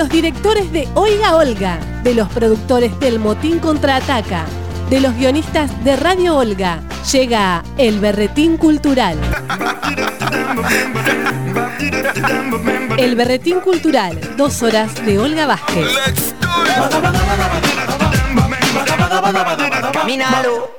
los directores de Oiga Olga, de los productores del Motín Contraataca, de los guionistas de Radio Olga, llega El Berretín Cultural. El Berretín Cultural, 2 horas de Olga Vázquez. Minalo.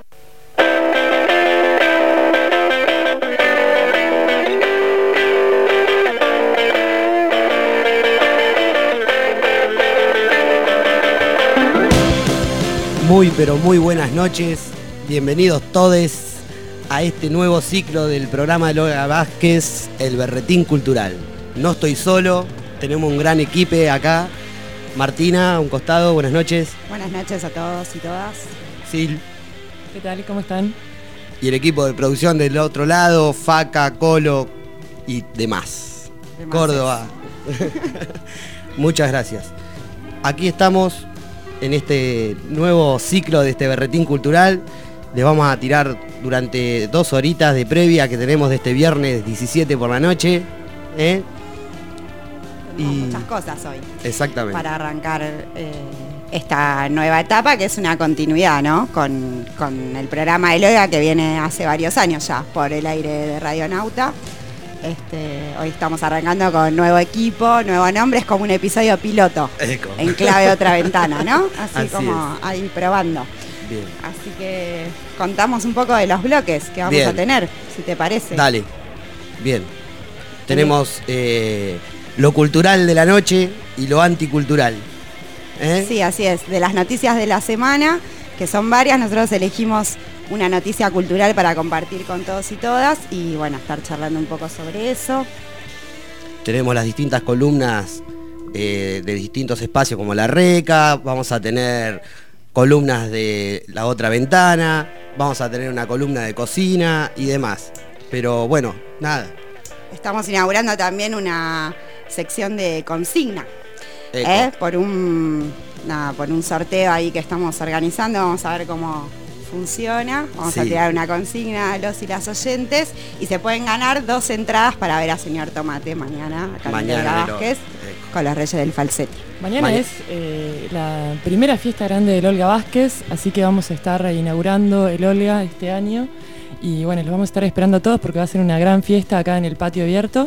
Muy pero muy buenas noches, bienvenidos todos a este nuevo ciclo del programa de Olga Vázquez, El Berretín Cultural. No estoy solo, tenemos un gran equipo acá. Martina, a un costado, buenas noches. Buenas noches a todos y todas. Sil. ¿Qué tal? ¿Cómo están? Y el equipo de producción del otro lado, Faca, Colo y demás. Córdoba. Muchas gracias. Aquí estamos en este nuevo ciclo de este Berretín Cultural. Les vamos a tirar durante 2 horitas de previa que tenemos de este viernes 17 por la noche. Tenemos muchas cosas hoy. Exactamente. Para arrancar esta nueva etapa, que es una continuidad, ¿no? Con el programa de Olga, que viene hace varios años ya por el aire de Radionauta. Hoy estamos arrancando con nuevo equipo, nuevo nombre, es como un episodio piloto. En clave otra ventana, ¿no? Así como es. Ahí probando. Bien. Así que contamos un poco de los bloques que vamos a tener, si te parece. Dale. Bien. Tenemos lo cultural de la noche y lo anticultural. Sí, así es. De las noticias de la semana, que son varias, nosotros elegimos una noticia cultural para compartir con todos y todas y bueno, estar charlando un poco sobre eso. Tenemos las distintas columnas de distintos espacios como La Reca, vamos a tener columnas de La Otra Ventana, vamos a tener una columna de cocina y demás. Pero bueno, nada. Estamos inaugurando también una sección de consigna. Por un sorteo ahí que estamos organizando, vamos a ver cómo funciona. Vamos a tirar una consigna a los y las oyentes y se pueden ganar 2 entradas para ver a Señor Tomate mañana acá en Olga Vázquez con los Reyes del Falsete. Mañana es la primera fiesta grande del Olga Vázquez, así que vamos a estar inaugurando el Olga este año y bueno, los vamos a estar esperando a todos porque va a ser una gran fiesta acá en el patio abierto.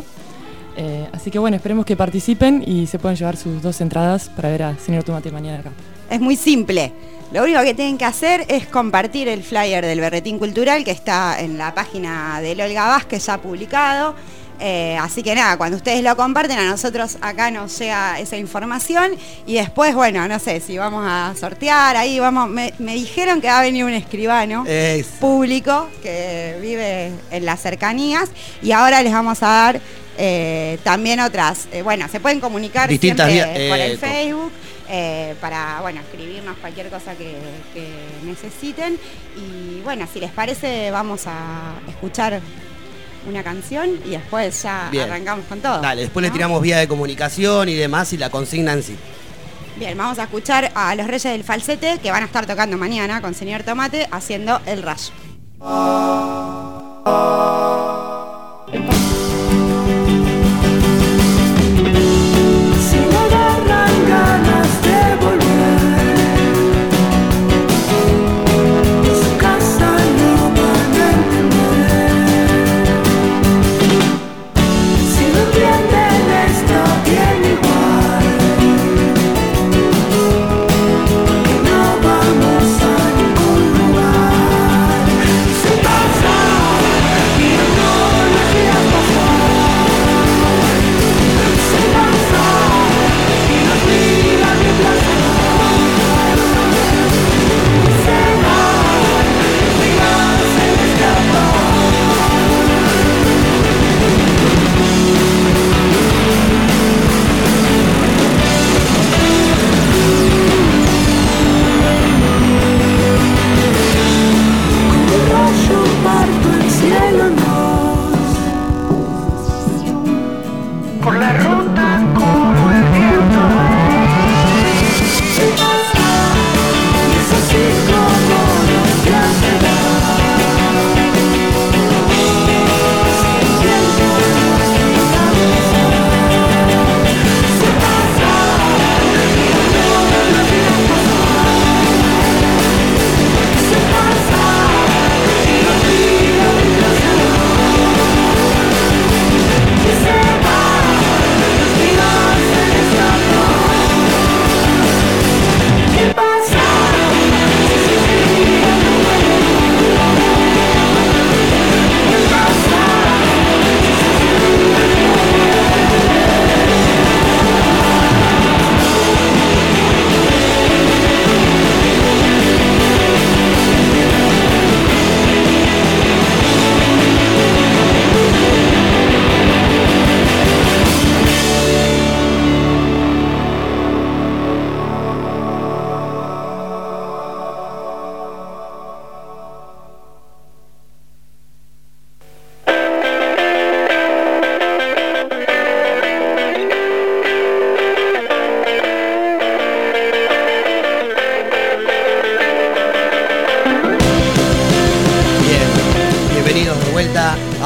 Así que bueno, esperemos que participen y se puedan llevar sus 2 entradas para ver a Señor Tomate mañana acá. Es muy simple. Lo único que tienen que hacer es compartir el flyer del Berretín Cultural que está en la página del Olga Vázquez ya publicado. Así que nada, cuando ustedes lo comparten, a nosotros acá nos llega esa información y después, bueno, no sé si vamos a sortear ahí, me dijeron que va a venir un escribano público que vive en las cercanías y ahora les vamos a dar también otras, se pueden comunicar distintas siempre por el Facebook. Para escribirnos cualquier cosa que necesiten y bueno, si les parece vamos a escuchar una canción y después ya arrancamos con todo. Dale, después le tiramos vía de comunicación y demás y la consigna en sí. Bien, vamos a escuchar a los Reyes del Falsete que van a estar tocando mañana con Señor Tomate haciendo El Rayo. Vamos a ningún lugar.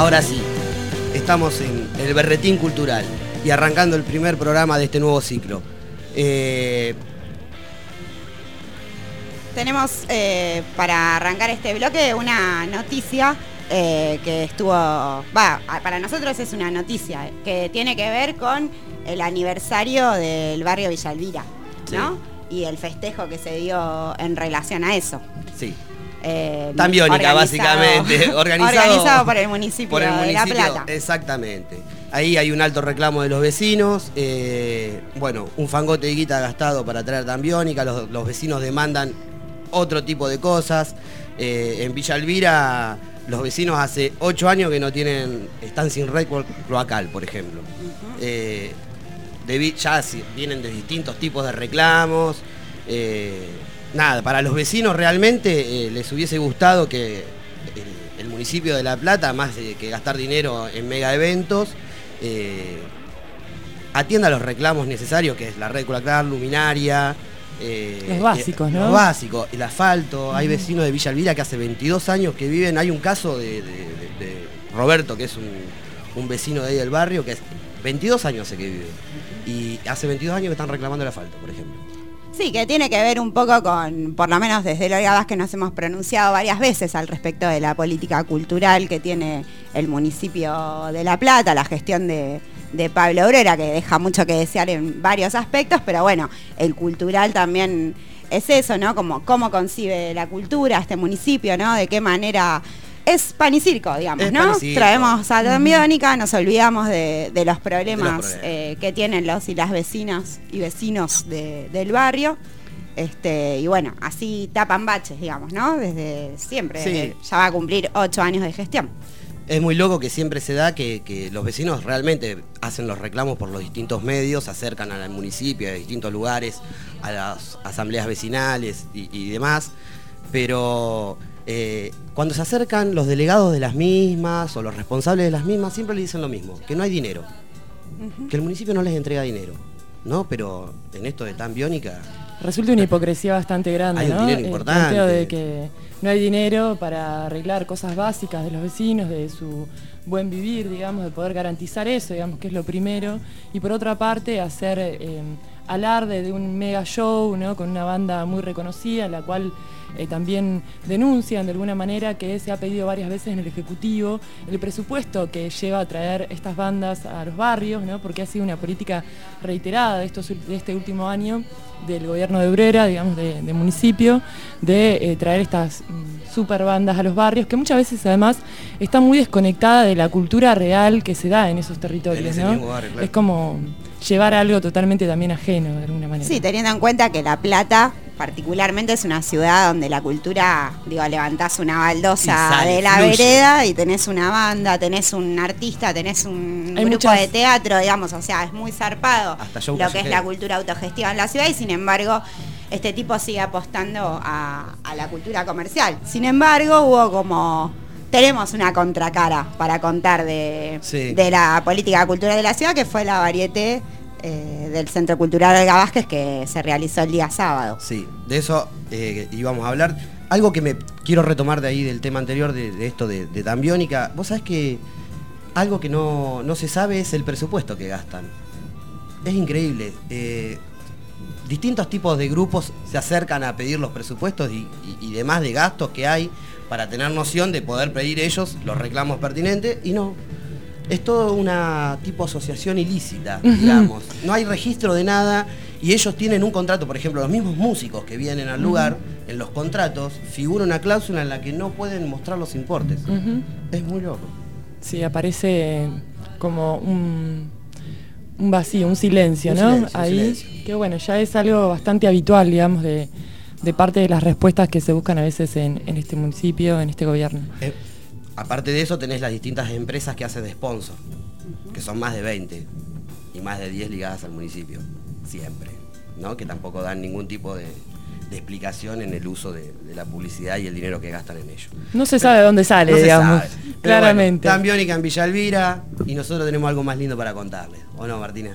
Ahora sí, estamos en el Berretín Cultural y arrancando el primer programa de este nuevo ciclo. Tenemos para arrancar este bloque una noticia que estuvo... para nosotros es una noticia que tiene que ver con el aniversario del barrio Villa Elvira, ¿no? Sí. Y el festejo que se dio en relación a eso. Sí. Tan biónica, básicamente. Organizado por el municipio de La Plata. Exactamente. Ahí hay un alto reclamo de los vecinos. Un fangote de guita gastado para traer tan biónica. Los vecinos demandan otro tipo de cosas. En Villa Elvira, los vecinos hace 8 años que no están sin red cloacal, por ejemplo. Ya vienen de distintos tipos de reclamos. Para los vecinos realmente les hubiese gustado que el municipio de La Plata, más que gastar dinero en mega eventos, atienda los reclamos necesarios, que es la red cloacal, luminaria. Los básicos, ¿no? Los básicos, el asfalto. Hay vecinos de Villa Elvira que hace 22 años que viven. Hay un caso de Roberto, que es un vecino de ahí del barrio, que es 22 años hace que vive. Y hace 22 años que están reclamando el asfalto, por ejemplo. Sí, que tiene que ver un poco con, por lo menos desde el Olga Vázquez nos hemos pronunciado varias veces al respecto de la política cultural que tiene el municipio de La Plata, la gestión de Pablo Obrera, que deja mucho que desear en varios aspectos, pero bueno, el cultural también es eso, ¿no? Como cómo concibe la cultura este municipio, ¿no? De qué manera... Es pan y circo, digamos, ¿no? Traemos a Tan Biónica, nos olvidamos de los problemas que tienen los y las vecinas y vecinos del barrio. Y bueno, así tapan baches, digamos, ¿no? Desde siempre, sí. Ya va a cumplir 8 años de gestión. Es muy loco que siempre se da que los vecinos realmente hacen los reclamos por los distintos medios, se acercan al municipio, a distintos lugares, a las asambleas vecinales y demás, pero... cuando se acercan los delegados de las mismas o los responsables de las mismas, siempre le dicen lo mismo, que no hay dinero, que el municipio no les entrega dinero, ¿no? Pero en esto de Tan Biónica... Resulta una hipocresía bastante grande, hay un ¿no? dinero importante. El planteo de que no hay dinero para arreglar cosas básicas de los vecinos, de su buen vivir, digamos, de poder garantizar eso, digamos, que es lo primero. Y por otra parte, hacer alarde de un mega show, ¿no? Con una banda muy reconocida, la cual... también denuncian de alguna manera que se ha pedido varias veces en el Ejecutivo el presupuesto que lleva a traer estas bandas a los barrios, ¿no? Porque ha sido una política reiterada de este último año del gobierno de Obrera, digamos, de municipio, de traer estas super bandas a los barrios, que muchas veces además está muy desconectada de la cultura real que se da en esos territorios, ¿no? Barrio, claro. Es como llevar algo totalmente también ajeno, de alguna manera. Sí, teniendo en cuenta que La Plata particularmente es una ciudad donde la cultura, levantás una baldosa de la vereda y tenés una banda, tenés un artista, tenés un grupo de teatro, digamos, o sea, es muy zarpado lo que es la cultura autogestiva en la ciudad y sin embargo este tipo sigue apostando a la cultura comercial. Sin embargo, tenemos una contracara para contar de la política cultural de la ciudad, que fue la Varieté del Centro Cultural Olga Vázquez, que se realizó el día sábado. Sí, de eso íbamos a hablar. Algo que me quiero retomar de ahí del tema anterior, de esto de Tan Biónica. Vos sabés que algo que no se sabe es el presupuesto que gastan. Es increíble. Distintos tipos de grupos se acercan a pedir los presupuestos y demás de gastos que hay para tener noción de poder pedir ellos los reclamos pertinentes, y no. Es todo una tipo asociación ilícita, digamos. No hay registro de nada y ellos tienen un contrato. Por ejemplo, los mismos músicos que vienen al lugar, en los contratos figura una cláusula en la que no pueden mostrar los importes. Es muy loco. Sí, aparece como un vacío, un silencio, ¿no? Ahí, silencio. Que bueno, ya es algo bastante habitual, digamos, de parte de las respuestas que se buscan a veces en este municipio, en este gobierno. Aparte de eso tenés las distintas empresas que hacen de sponsor, que son más de 20 y más de 10 ligadas al municipio, siempre, ¿no? Que tampoco dan ningún tipo de explicación en el uso de la publicidad y el dinero que gastan en ello. No se sabe de dónde sale, digamos, claramente. Bueno, Tan Biónica en Villa Elvira y nosotros tenemos algo más lindo para contarles, ¿o no, Martina?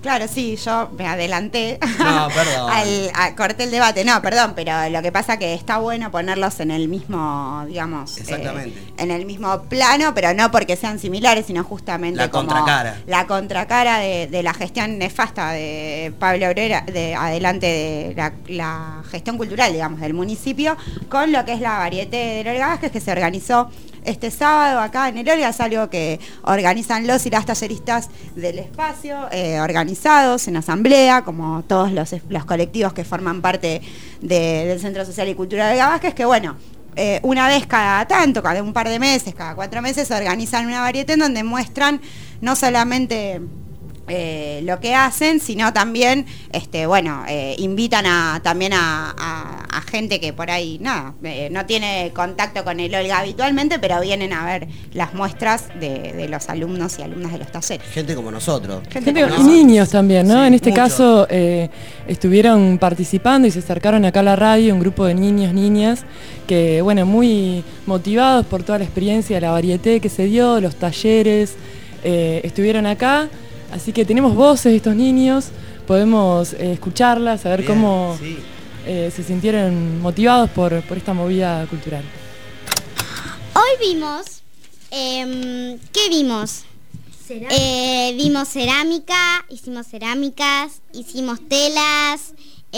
Claro, sí, yo me adelanté. No, perdón. Corté el debate. No, perdón, pero lo que pasa que está bueno ponerlos en el mismo, digamos... Exactamente. En el mismo plano, pero no porque sean similares, sino justamente la como contracara. La contracara de la gestión nefasta de Pablo Obrera, adelante de la gestión cultural, digamos, del municipio, con lo que es la varieté del Olga Vázquez, que se organizó este sábado acá en el Olga. Es algo que organizan los y las talleristas del espacio, organizados en asamblea, como todos los colectivos que forman parte del Centro Social y Cultural Olga Vázquez, que bueno, una vez cada tanto, cada un par de meses, cada 4 meses, organizan una varieté en donde muestran no solamente lo que hacen, sino también invitan también a gente que por ahí no tiene contacto con el Olga habitualmente, pero vienen a ver las muestras de los alumnos y alumnas de los talleres. Gente como nosotros. Y niños también, ¿no? Sí, en este mucho. caso estuvieron participando y se acercaron acá a la radio un grupo de niños, niñas, que bueno, muy motivados por toda la experiencia, la varieté que se dio, los talleres, estuvieron acá. Así que tenemos voces de estos niños, podemos escucharlas, saber Bien, cómo sí. se sintieron motivados por esta movida cultural. Hoy vimos, ¿qué vimos? Vimos cerámica, hicimos cerámicas, hicimos telas,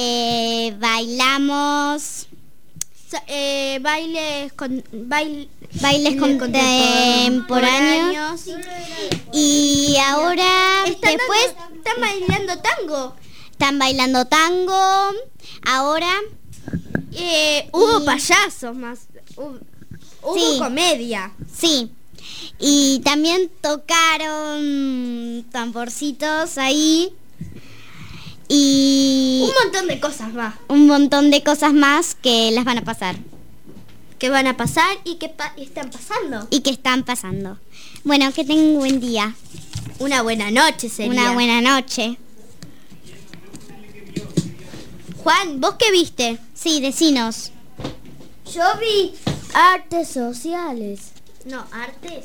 bailamos, bailes contemporáneos. Y ahora están bailando tango. Están bailando tango. Ahora hubo payasos más. Hubo Sí. comedia. sí. Y también tocaron tamborcitos ahí. Y Un montón de cosas más un montón de cosas más que las van a pasar que van a pasar y que están pasando. y que están pasando. Bueno, que tengan un buen día. Una buena noche sería. Una buena noche. Juan, ¿vos qué viste? Sí, decinos. Yo vi artes sociales. No, artes.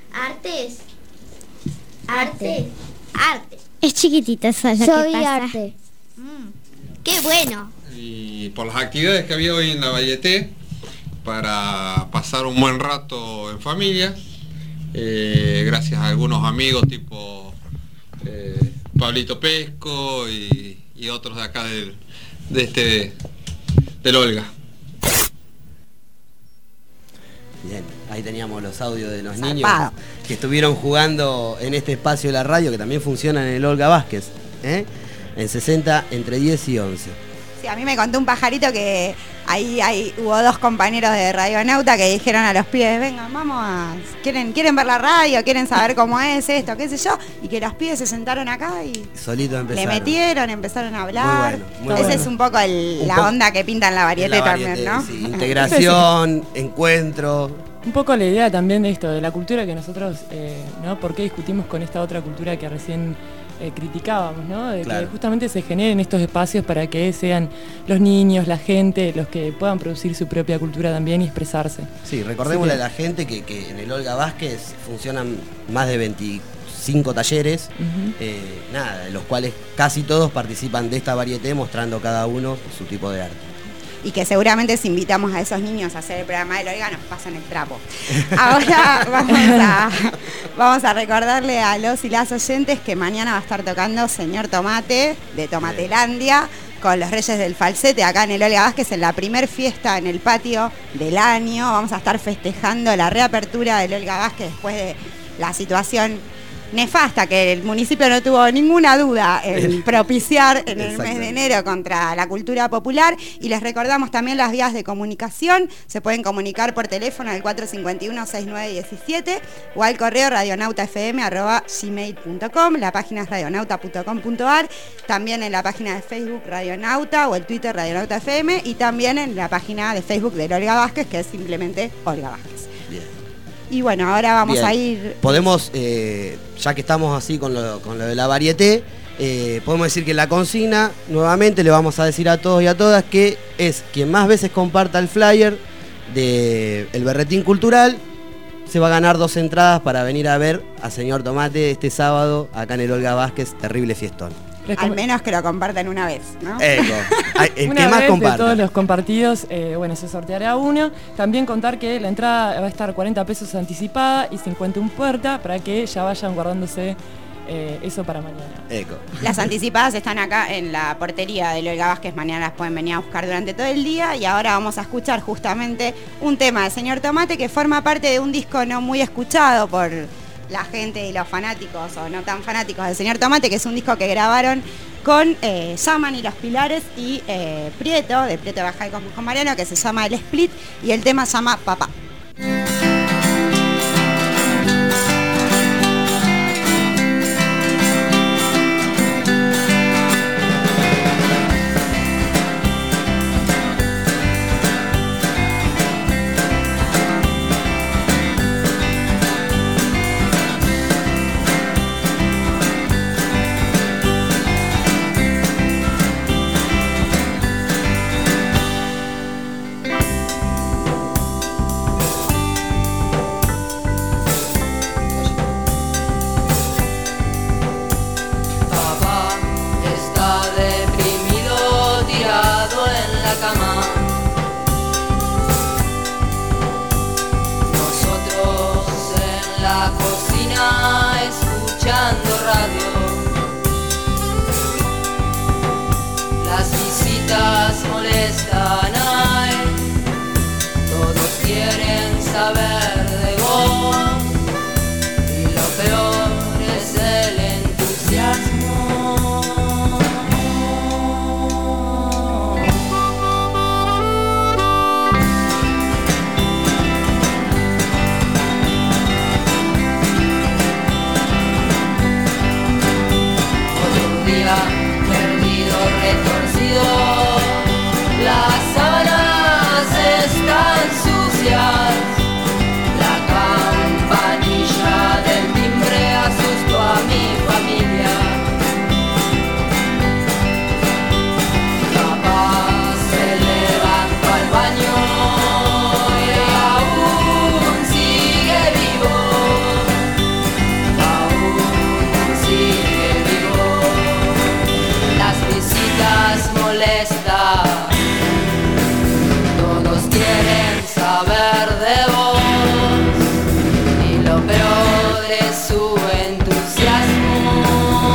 Arte. Es chiquitita, eso es lo Yo que vi pasa. arte. Qué bueno. Y por las actividades que había hoy en la varieté, para pasar un buen rato en familia, gracias a algunos amigos tipo Pablito Pesco y otros de acá del Olga. Bien, ahí teníamos los audios de los Zarpado. niños que estuvieron jugando en este espacio de la radio, que también funciona en el Olga Vázquez, en 60 entre 10 y 11. Sí, a mí me contó un pajarito que hubo 2 compañeros de Radionauta que dijeron a los pibes, vengan, quieren ver la radio, quieren saber cómo es esto, qué sé yo, y que los pibes se sentaron acá y Solito le empezaron. metieron, empezaron a hablar. Muy Esa bueno. es un poco la onda que pinta en la varieté La también, ¿no? sí, integración, encuentro. Un poco la idea también de esto, de la cultura que nosotros, ¿no? ¿Por qué discutimos con esta otra cultura que recién criticábamos, ¿no? De Claro. que justamente se generen estos espacios para que sean los niños, la gente, los que puedan producir su propia cultura también y expresarse. Sí, recordémosle a la gente que en el Olga Vázquez funcionan más de 25 talleres, de los cuales casi todos participan de esta varieté, mostrando cada uno su tipo de arte. Y que seguramente si invitamos a esos niños a hacer el programa del Olga nos pasan el trapo. Ahora vamos a recordarle a los y las oyentes que mañana va a estar tocando Señor Tomate de Tomatelandia con los Reyes del Falsete acá en el Olga Vázquez en la primer fiesta en el patio del año. Vamos a estar festejando la reapertura del Olga Vázquez después de la situación nefasta que el municipio no tuvo ninguna duda en propiciar en el mes de enero contra la cultura popular. Y les recordamos también las vías de comunicación. Se pueden comunicar por teléfono al 451-6917 o al correo radionautafm@gmail.com. La página es radionauta.com.ar. También en la página de Facebook Radionauta o el Twitter Radionauta FM, y también en la página de Facebook de Olga Vázquez, que es simplemente Olga Vázquez. Bien. Y bueno, ahora vamos Bien. a ir... Podemos, ya que estamos así con lo de la varieté, podemos decir que la consigna, nuevamente le vamos a decir a todos y a todas que es quien más veces comparta el flyer del Berretín Cultural, se va a ganar 2 entradas para venir a ver a Señor Tomate este sábado acá en el Olga Vázquez, terrible fiestón. Al menos que lo compartan una vez, ¿no? Eco. El Una que más vez comparta. de todos los compartidos, bueno, se sorteará uno. También contar que la entrada va a estar 40 pesos anticipada y 50 en puerta para que ya vayan guardándose eso para mañana. Eco. Las anticipadas están acá en la portería del Olga Vázquez, mañana las pueden venir a buscar durante todo el día y ahora vamos a escuchar justamente un tema de Señor Tomate que forma parte de un disco no muy escuchado por la gente y los fanáticos o no tan fanáticos del Señor Tomate, que es un disco que grabaron con Yaman y Los Pilares y Prieto, de Prieto Bajay con Mariano, que se llama El Split y el tema se llama Papá. Molestan, ay, todos quieren saber de vos y lo peor es el entusiasmo. Otro día perdido, retorcido. Las sábanas están sucias, la campanilla del timbre asustó a mi familia. Papá se levantó al baño y aún sigue vivo, aún sigue vivo. Las visitas molestan. Quieren saber de vos y lo peor es su entusiasmo.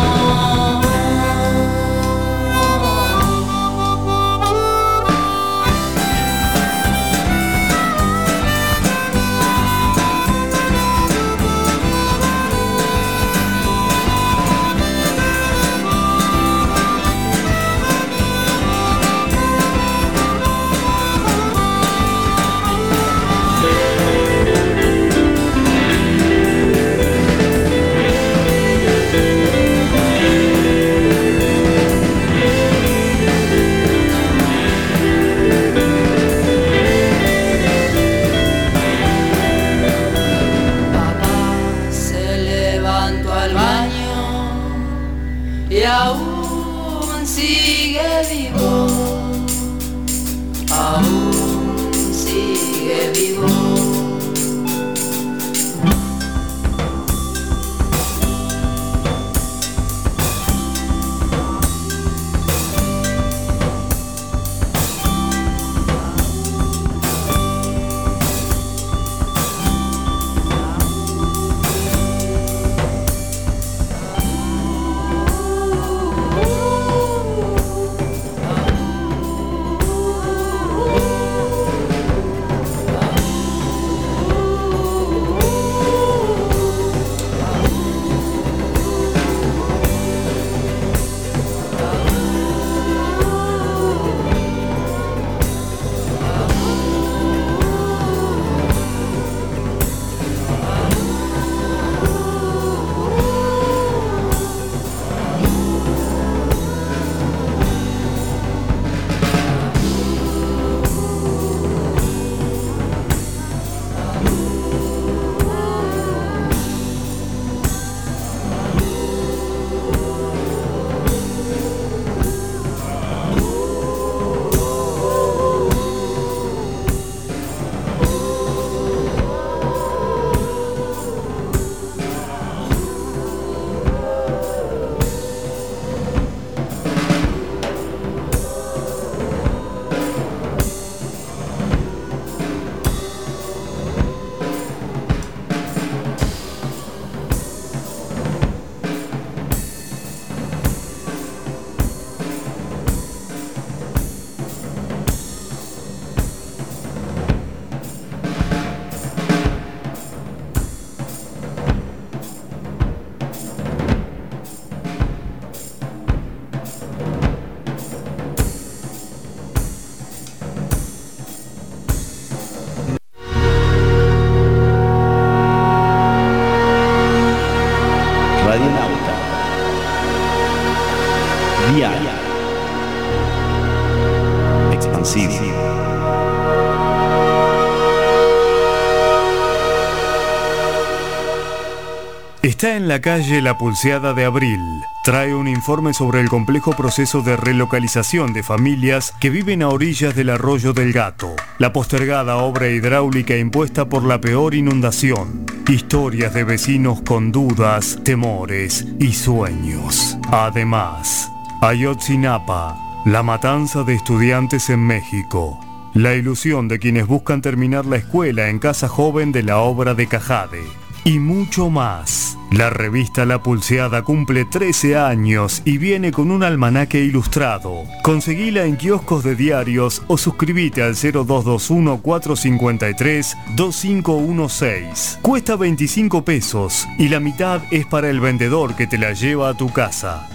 Y aún sigue vivo, aún sigue vivo. Radial. Expansivo. Está en la calle La Pulseada de Abril. Trae un informe sobre el complejo proceso de relocalización de familias que viven a orillas del Arroyo del Gato. La postergada obra hidráulica impuesta por la peor inundación. Historias de vecinos con dudas, temores y sueños. Además, Ayotzinapa, la matanza de estudiantes en México. La ilusión de quienes buscan terminar la escuela en Casa Joven de la obra de Cajade. Y mucho más. La revista La Pulseada cumple 13 años y viene con un almanaque ilustrado. Conseguila en kioscos de diarios o suscríbete al 0221-453-2516. Cuesta 25 pesos y la mitad es para el vendedor que te la lleva a tu casa.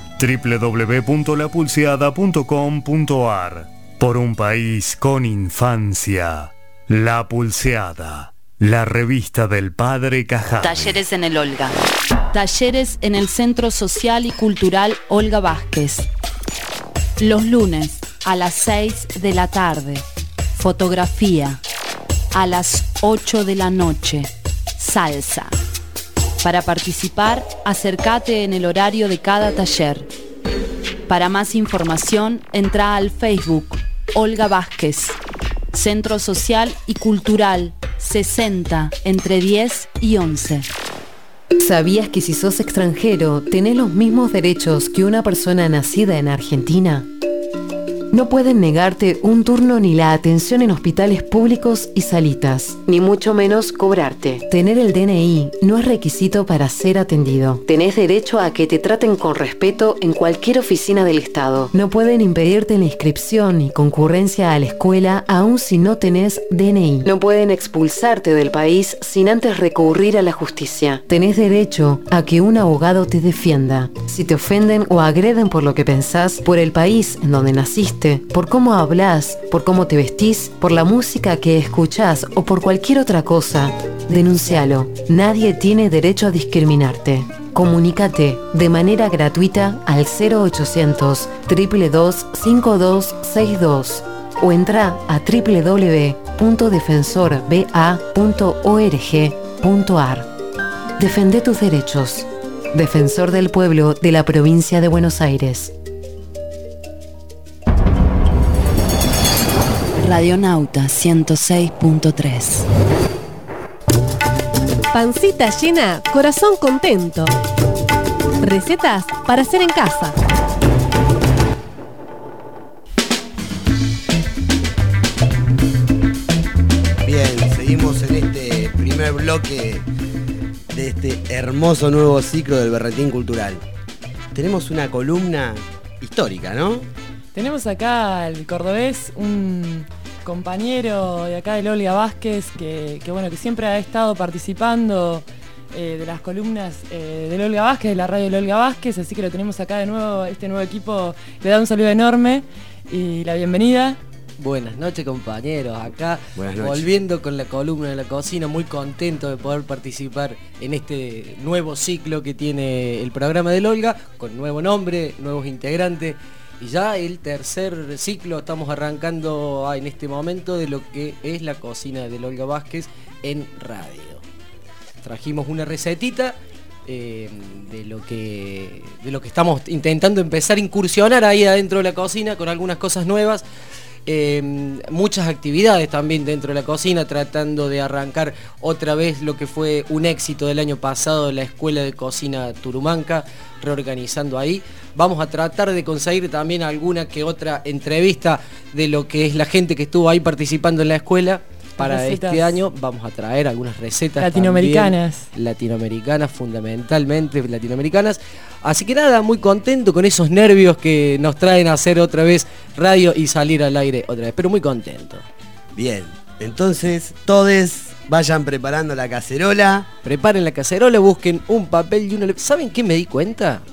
www.lapulseada.com.ar. Por un país con infancia. La Pulseada. La revista del Padre Cajade. Talleres en el Olga. Talleres en el Centro Social y Cultural Olga Vázquez. Los lunes a las 6 de la tarde. Fotografía. A las 8 de la noche. Salsa. Para participar, acércate en el horario de cada taller. Para más información, entra al Facebook Olga Vázquez. Centro Social y Cultural 60 entre 10 y 11. ¿Sabías que si sos extranjero tenés los mismos derechos que una persona nacida en Argentina? No pueden negarte un turno ni la atención en hospitales públicos y salitas, ni mucho menos cobrarte. Tener el DNI no es requisito para ser atendido. Tenés derecho a que te traten con respeto en cualquier oficina del Estado. No pueden impedirte la inscripción y concurrencia a la escuela aun si no tenés DNI. No pueden expulsarte del país sin antes recurrir a la justicia. Tenés derecho a que un abogado te defienda. Si te ofenden o agreden por lo que pensás, por el país en donde naciste, por cómo hablas, por cómo te vestís, por la música que escuchás o por cualquier otra cosa, denuncialo. Nadie tiene derecho a discriminarte. Comunícate de manera gratuita al 0800 222 5262 o entra a www.defensorba.org.ar. Defende tus derechos. Defensor del Pueblo de la Provincia de Buenos Aires. Radionauta 106.3. Pancita llena, corazón contento. Recetas para hacer en casa. Bien, seguimos en este primer bloque de este hermoso nuevo ciclo del Berretín Cultural. Tenemos una columna histórica, ¿no? Tenemos acá al cordobés, un compañero de acá del Olga Vázquez que siempre ha estado participando de las columnas del Olga Vázquez, de la radio del Olga Vázquez, así que lo tenemos acá de nuevo. Este nuevo equipo le da un saludo enorme y la bienvenida. Buenas noches, compañeros, acá volviendo con la columna de la cocina, muy contento de poder participar en este nuevo ciclo que tiene el programa del Olga, con nuevo nombre, nuevos integrantes. Y ya el tercer ciclo estamos arrancando en este momento de lo que es la cocina del Olga Vázquez en radio. Trajimos una recetita de lo que estamos intentando empezar a incursionar ahí adentro de la cocina con algunas cosas nuevas. Muchas actividades también dentro de la cocina, tratando de arrancar otra vez lo que fue un éxito del año pasado, la Escuela de Cocina Turumanca, reorganizando ahí. Vamos a tratar de conseguir también alguna que otra entrevista de lo que es la gente que estuvo ahí participando en la escuela. Para recetas. Este año vamos a traer algunas recetas latinoamericanas. Latinoamericanas, fundamentalmente latinoamericanas. Así que nada, muy contento con esos nervios que nos traen a hacer otra vez radio y salir al aire otra vez, pero muy contento. Bien, entonces todos vayan preparando la cacerola. Preparen la cacerola, busquen un papel y una... ¿Saben qué me di cuenta?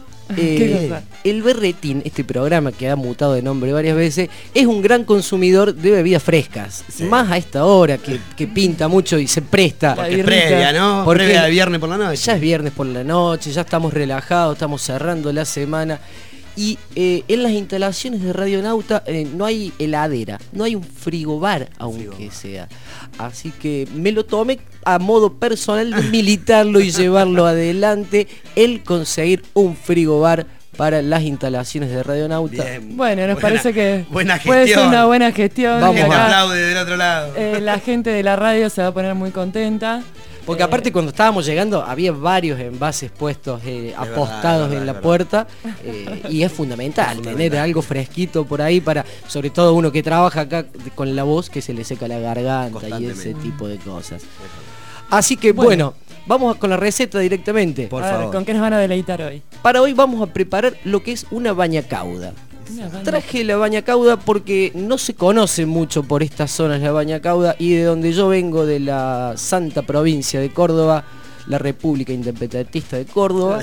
El Berretín, este programa que ha mutado de nombre varias veces, es un gran consumidor de bebidas frescas. Sí. Más a esta hora que pinta mucho y se presta. Porque es previa, ¿no? Porque previa de viernes por la noche. Ya es viernes por la noche, ya estamos relajados, estamos cerrando la semana. Y en las instalaciones de Radionauta no hay heladera, no hay un frigobar, aunque sea. Así que me lo tomé a modo personal de militarlo y llevarlo adelante, el conseguir un frigobar para las instalaciones de Radionauta. Bien, bueno, nos parece que buena puede ser gestión. una buena gestión. Vamos, Un a aplaude del otro lado. La gente de la radio se va a poner muy contenta. Porque aparte cuando estábamos llegando había varios envases puestos apostados en la puerta y es fundamental tener algo fresquito por ahí para, sobre todo uno que trabaja acá con la voz, que se le seca la garganta y ese tipo de cosas. Así que bueno, vamos con la receta directamente. Por a ver, favor. ¿con qué nos van a deleitar hoy? Para hoy vamos a preparar lo que es una baña cauda. Traje la baña cauda porque no se conoce mucho por estas zonas la baña cauda, y de donde yo vengo, de la santa provincia de Córdoba, la República Independentista de Córdoba,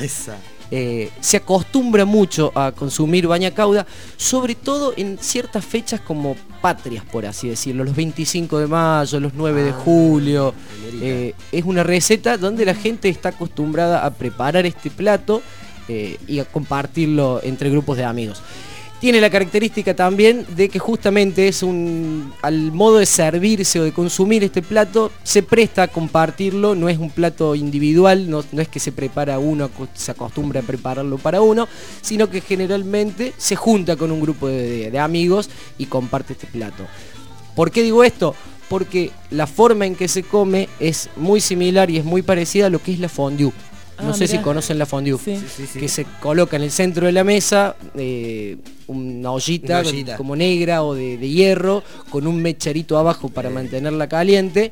se acostumbra mucho a consumir baña cauda, sobre todo en ciertas fechas como patrias, por así decirlo, los 25 de mayo, los 9 de julio. Es una receta donde la gente está acostumbrada a preparar este plato y a compartirlo entre grupos de amigos. Tiene la característica también de que justamente es al modo de servirse o de consumir este plato, se presta a compartirlo, no es un plato individual, no es que se prepara uno, se acostumbra a prepararlo para uno, sino que generalmente se junta con un grupo de amigos y comparte este plato. ¿Por qué digo esto? Porque la forma en que se come es muy similar y es muy parecida a lo que es la fondue. No sé si conocen la fondue, que se coloca en el centro de la mesa una ollita como negra o de hierro, con un mecherito abajo para mantenerla caliente,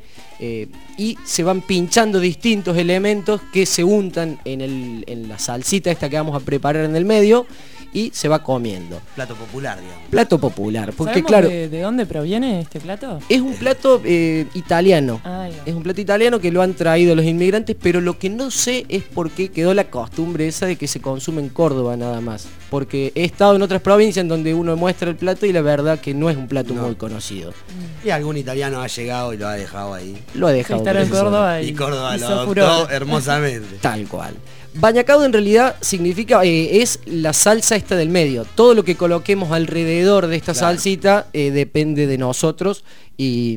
y se van pinchando distintos elementos que se untan en la salsita esta que vamos a preparar en el medio, y se va comiendo. Plato popular, digamos. Plato popular, porque ¿Sabemos claro, de dónde proviene este plato? es un plato italiano. Es un plato italiano que lo han traído los inmigrantes, pero lo que no sé es por qué quedó la costumbre esa de que se consume en Córdoba nada más. Porque he estado en otras provincias en donde uno muestra el plato y la verdad que no es un plato muy conocido. Y algún italiano ha llegado y lo ha dejado ahí. Lo ha dejado. En Córdoba y Córdoba lo hizo adoptó furor. hermosamente. Tal cual. Baña cauda en realidad significa, es la salsa esta del medio. Todo lo que coloquemos alrededor de esta salsita depende de nosotros y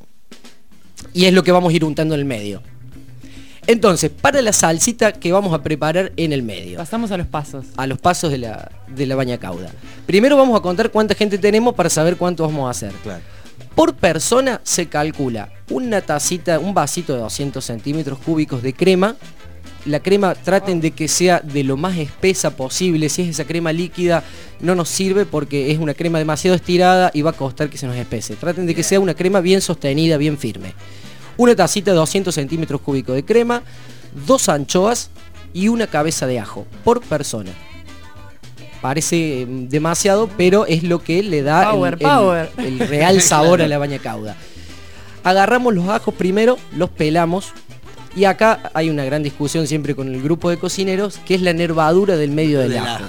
es lo que vamos a ir untando en el medio. Entonces, para la salsita que vamos a preparar en el medio. Pasamos a los pasos. A los pasos de la baña cauda. Primero vamos a contar cuánta gente tenemos para saber cuánto vamos a hacer. Claro. Por persona se calcula una tacita, un vasito de 200 centímetros cúbicos de crema. La crema traten de que sea de lo más espesa posible. Si es esa crema líquida no nos sirve porque es una crema demasiado estirada y va a costar que se nos espese. Traten de que sea una crema bien sostenida, bien firme. Una tacita de 200 centímetros cúbicos de crema, 2 anchoas y una cabeza de ajo por persona. Parece demasiado, pero es lo que le da el real sabor a la baña cauda. Agarramos los ajos primero, los pelamos. Y acá hay una gran discusión siempre con el grupo de cocineros, que es la nervadura del medio del ajo.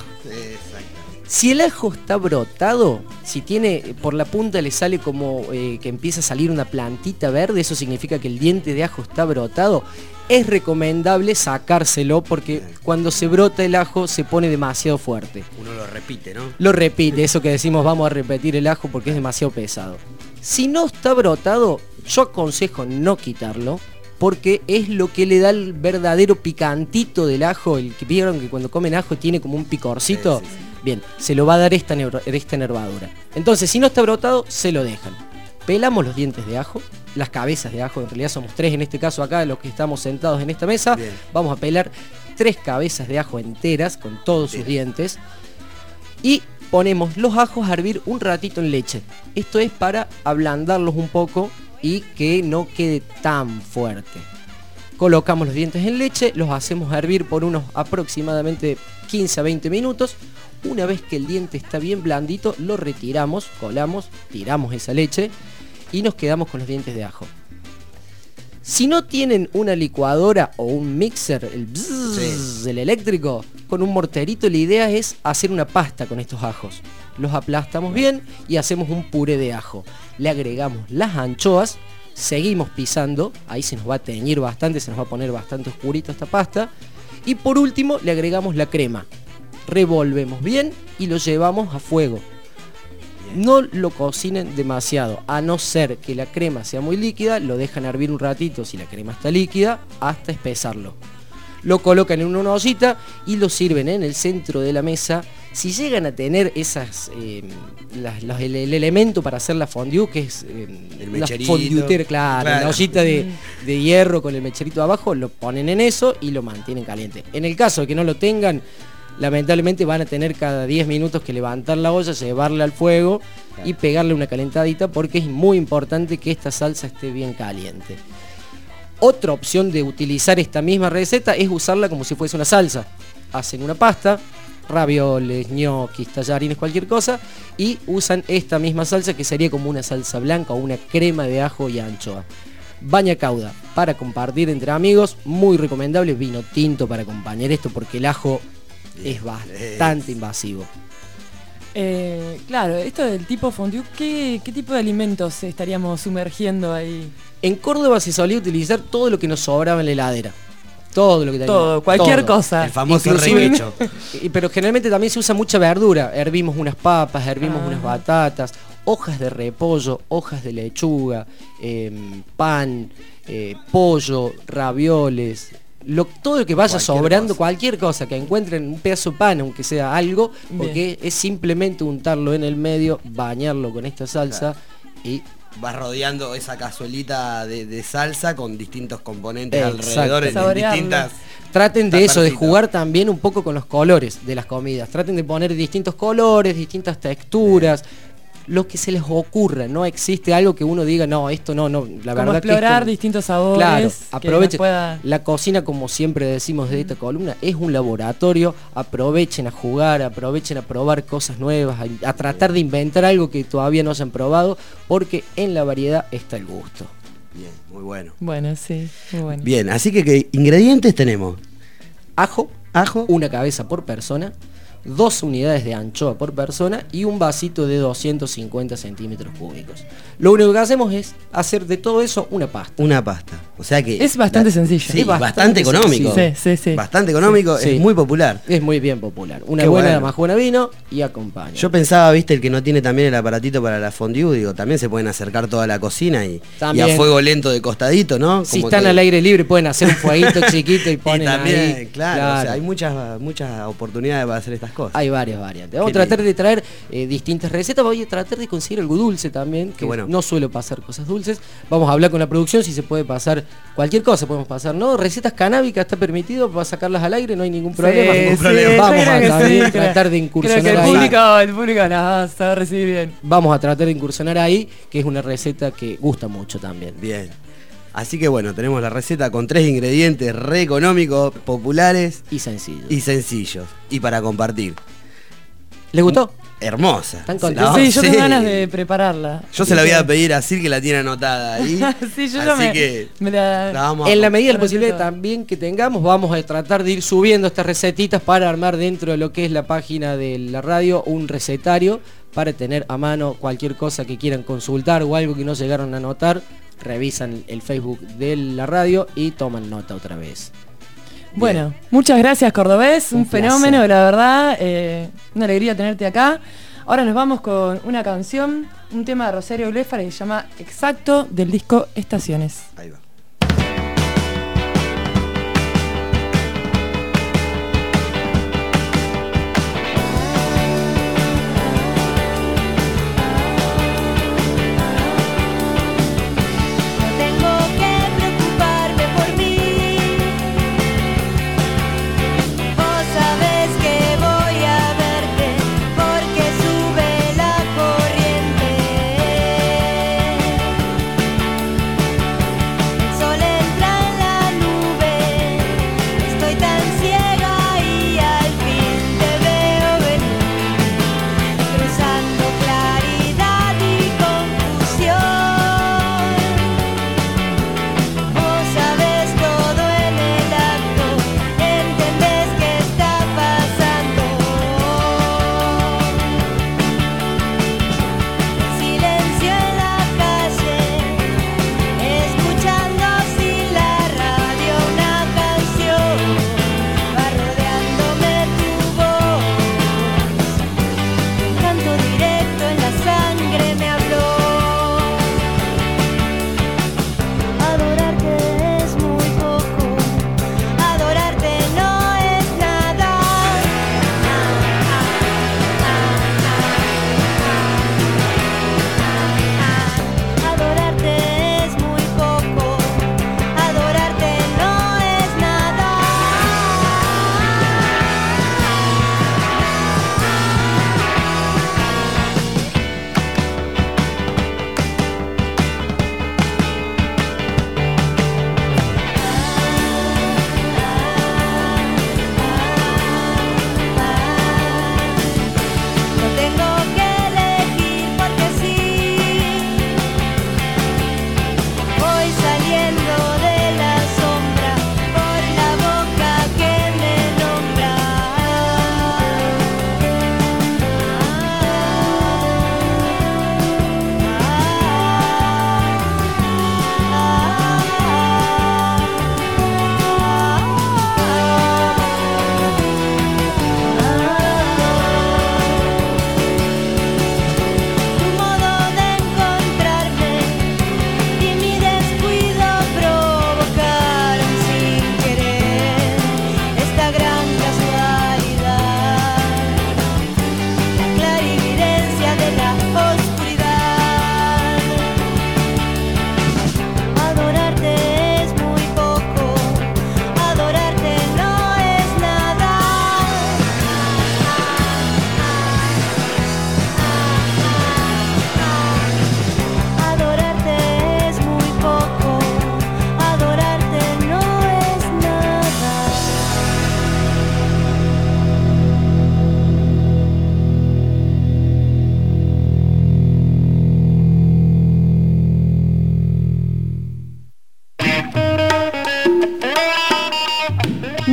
Si el ajo está brotado, si tiene por la punta le sale como que empieza a salir una plantita verde, eso significa que el diente de ajo está brotado. Es recomendable sacárselo porque cuando se brota el ajo se pone demasiado fuerte. Uno lo repite, ¿no? Lo repite, eso que decimos vamos a repetir el ajo porque es demasiado pesado. Si no está brotado, yo aconsejo no quitarlo, porque es lo que le da el verdadero picantito del ajo. El que vieron que cuando comen ajo tiene como un picorcito. Bien, se lo va a dar esta nervadura. Entonces, si no está brotado, se lo dejan. Pelamos los dientes de ajo, las cabezas de ajo, en realidad somos 3 en este caso acá, los que estamos sentados en esta mesa. Bien. Vamos a pelar 3 cabezas de ajo enteras con todos sus dientes. Y ponemos los ajos a hervir un ratito en leche. Esto es para ablandarlos un poco y que no quede tan fuerte. Colocamos los dientes en leche, los hacemos hervir por unos aproximadamente 15 a 20 minutos. Una vez que el diente está bien blandito, lo retiramos, colamos, tiramos esa leche y nos quedamos con los dientes de ajo. Si no tienen una licuadora o un mixer, el bzzz, el eléctrico, con un morterito, la idea es hacer una pasta con estos ajos. Los aplastamos bien y hacemos un puré de ajo. Le agregamos las anchoas, seguimos pisando, ahí se nos va a teñir bastante, se nos va a poner bastante oscurita esta pasta. Y por último le agregamos la crema. revolvemos bien y lo llevamos a fuego. No lo cocinen demasiado, a no ser que la crema sea muy líquida, lo dejan hervir un ratito si la crema está líquida, hasta espesarlo. Lo colocan en una ollita y lo sirven en el centro de la mesa. Si llegan a tener esas el elemento para hacer la fondue, que es el la mecherito, fondutera, claro, la ollita de hierro con el mecherito abajo, lo ponen en eso y lo mantienen caliente. En el caso de que no lo tengan, lamentablemente van a tener cada 10 minutos que levantar la olla, llevarla al fuego y pegarle una calentadita, porque es muy importante que esta salsa esté bien caliente. Otra opción de utilizar esta misma receta es usarla como si fuese una salsa. Hacen una pasta, ravioles, ñoquis, tallarines, cualquier cosa, y usan esta misma salsa, que sería como una salsa blanca o una crema de ajo y anchoa. Baña cauda para compartir entre amigos, muy recomendable. Vino tinto para acompañar esto, porque el ajo es bastante invasivo. Claro, esto del tipo fondue, ¿qué tipo de alimentos estaríamos sumergiendo ahí? En Córdoba se solía utilizar todo lo que nos sobraba en la heladera. Todo lo que teníamos. Todo, cualquier cosa. El famoso requecho. Pero generalmente también se usa mucha verdura. Hervimos unas papas, hervimos unas batatas, hojas de repollo, hojas de lechuga, pan, pollo, ravioles. Todo lo que vaya sobrando, cualquier cosa que encuentren, un pedazo de pan, aunque sea algo, porque es simplemente untarlo en el medio, bañarlo con esta salsa y vas rodeando esa cazuelita de salsa con distintos componentes alrededor en distintas. Traten de eso, de jugar también un poco con los colores de las comidas. Traten de poner distintos colores, distintas texturas. Lo que se les ocurra, no existe algo que uno diga, no, esto no, la verdad explorar que distintos sabores. Claro, aprovechen. La cocina, como siempre decimos de esta columna, es un laboratorio. Aprovechen a jugar, aprovechen a probar cosas nuevas, a tratar de inventar algo que todavía no se han probado, porque en la variedad está el gusto. Bien, muy bueno. Bueno, sí, muy bueno. Bien, así que ¿qué ingredientes tenemos? Ajo, una cabeza por persona, 2 unidades de anchoa por persona y un vasito de 250 centímetros cúbicos. Lo único que hacemos es hacer de todo eso una pasta. Una pasta. O sea que es bastante sencillo. Sí, bastante económico. Sí. Bastante económico, sí. Es muy popular. Es muy bien popular. Una buena majuana vino y acompaña. Yo pensaba, viste, el que no tiene también el aparatito para la fondue, digo, también se pueden acercar toda la cocina y a fuego lento de costadito, ¿no? Si están al aire libre pueden hacer un fueguito chiquito y ponen también, ahí. Claro. O sea, hay muchas oportunidades para hacer estas cosas. Hay varias variantes. Vamos a tratar de traer distintas recetas. Voy a tratar de conseguir algo dulce también, que no suelo pasar cosas dulces. Vamos a hablar con la producción si se puede pasar cualquier cosa, podemos pasar, ¿no? Recetas canábicas está permitido para sacarlas al aire, no hay ningún problema. Vamos a tratar de incursionar creo que ahí. El público se va a recibir bien. Vamos a tratar de incursionar ahí, que es una receta que gusta mucho también. Bien. Así que bueno, tenemos la receta con 3 ingredientes re económicos, populares y sencillos. Y para compartir. ¿Les gustó? Hermosa. ¿Están contentos? Sí, yo tengo ganas de prepararla. Yo se la voy a pedir a Sil, que la tiene anotada ahí. Sí, yo así en la medida de la posibilidad también que tengamos, vamos a tratar de ir subiendo estas recetitas para armar dentro de lo que es la página de la radio un recetario para tener a mano cualquier cosa que quieran consultar o algo que no llegaron a anotar. Revisan el Facebook de la radio y toman nota otra vez. Bueno, muchas gracias, Cordobés, un fenómeno, la verdad, una alegría tenerte acá. Ahora nos vamos con una canción, un tema de Rosario Blefari que se llama Exacto, del disco Estaciones. Ahí va.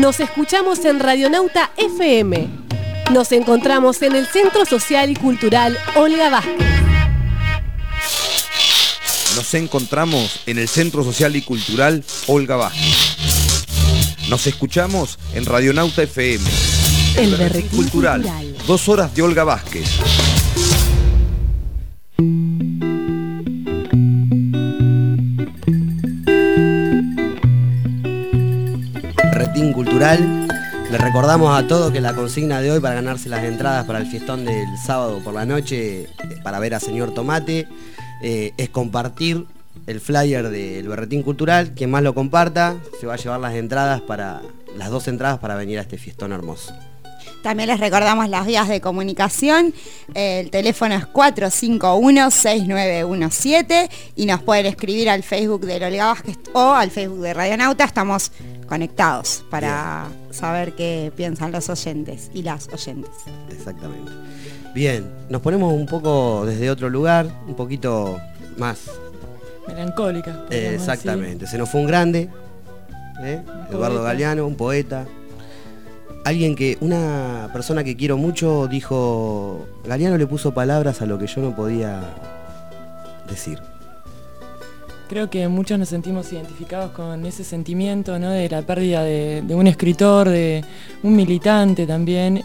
Nos escuchamos en Radionauta FM. Nos encontramos en el Centro Social y Cultural Olga Vázquez. Nos encontramos en el Centro Social y Cultural Olga Vázquez. Nos escuchamos en Radionauta FM. El Berretín Cultural. 2 horas de Olga Vázquez. Berretín Cultural. Les recordamos a todos que la consigna de hoy para ganarse las entradas para el fiestón del sábado por la noche para ver a Señor Tomate es compartir el flyer del Berretín Cultural. Quien más lo comparta se va a llevar las 2 entradas para venir a este fiestón hermoso. También les recordamos las vías de comunicación. El teléfono es 451-6917 y nos pueden escribir al Facebook de Olga Vázquez o al Facebook de Radionauta. Estamos conectados para saber qué piensan los oyentes y las oyentes. Exactamente. Bien, nos ponemos un poco desde otro lugar, un poquito más melancólica. Exactamente. Se nos fue un grande, Eduardo Galeano, un poeta. Una persona que quiero mucho dijo, Galeano le puso palabras a lo que yo no podía decir. Creo que muchos nos sentimos identificados con ese sentimiento, ¿no? De la pérdida de un escritor, de un militante también,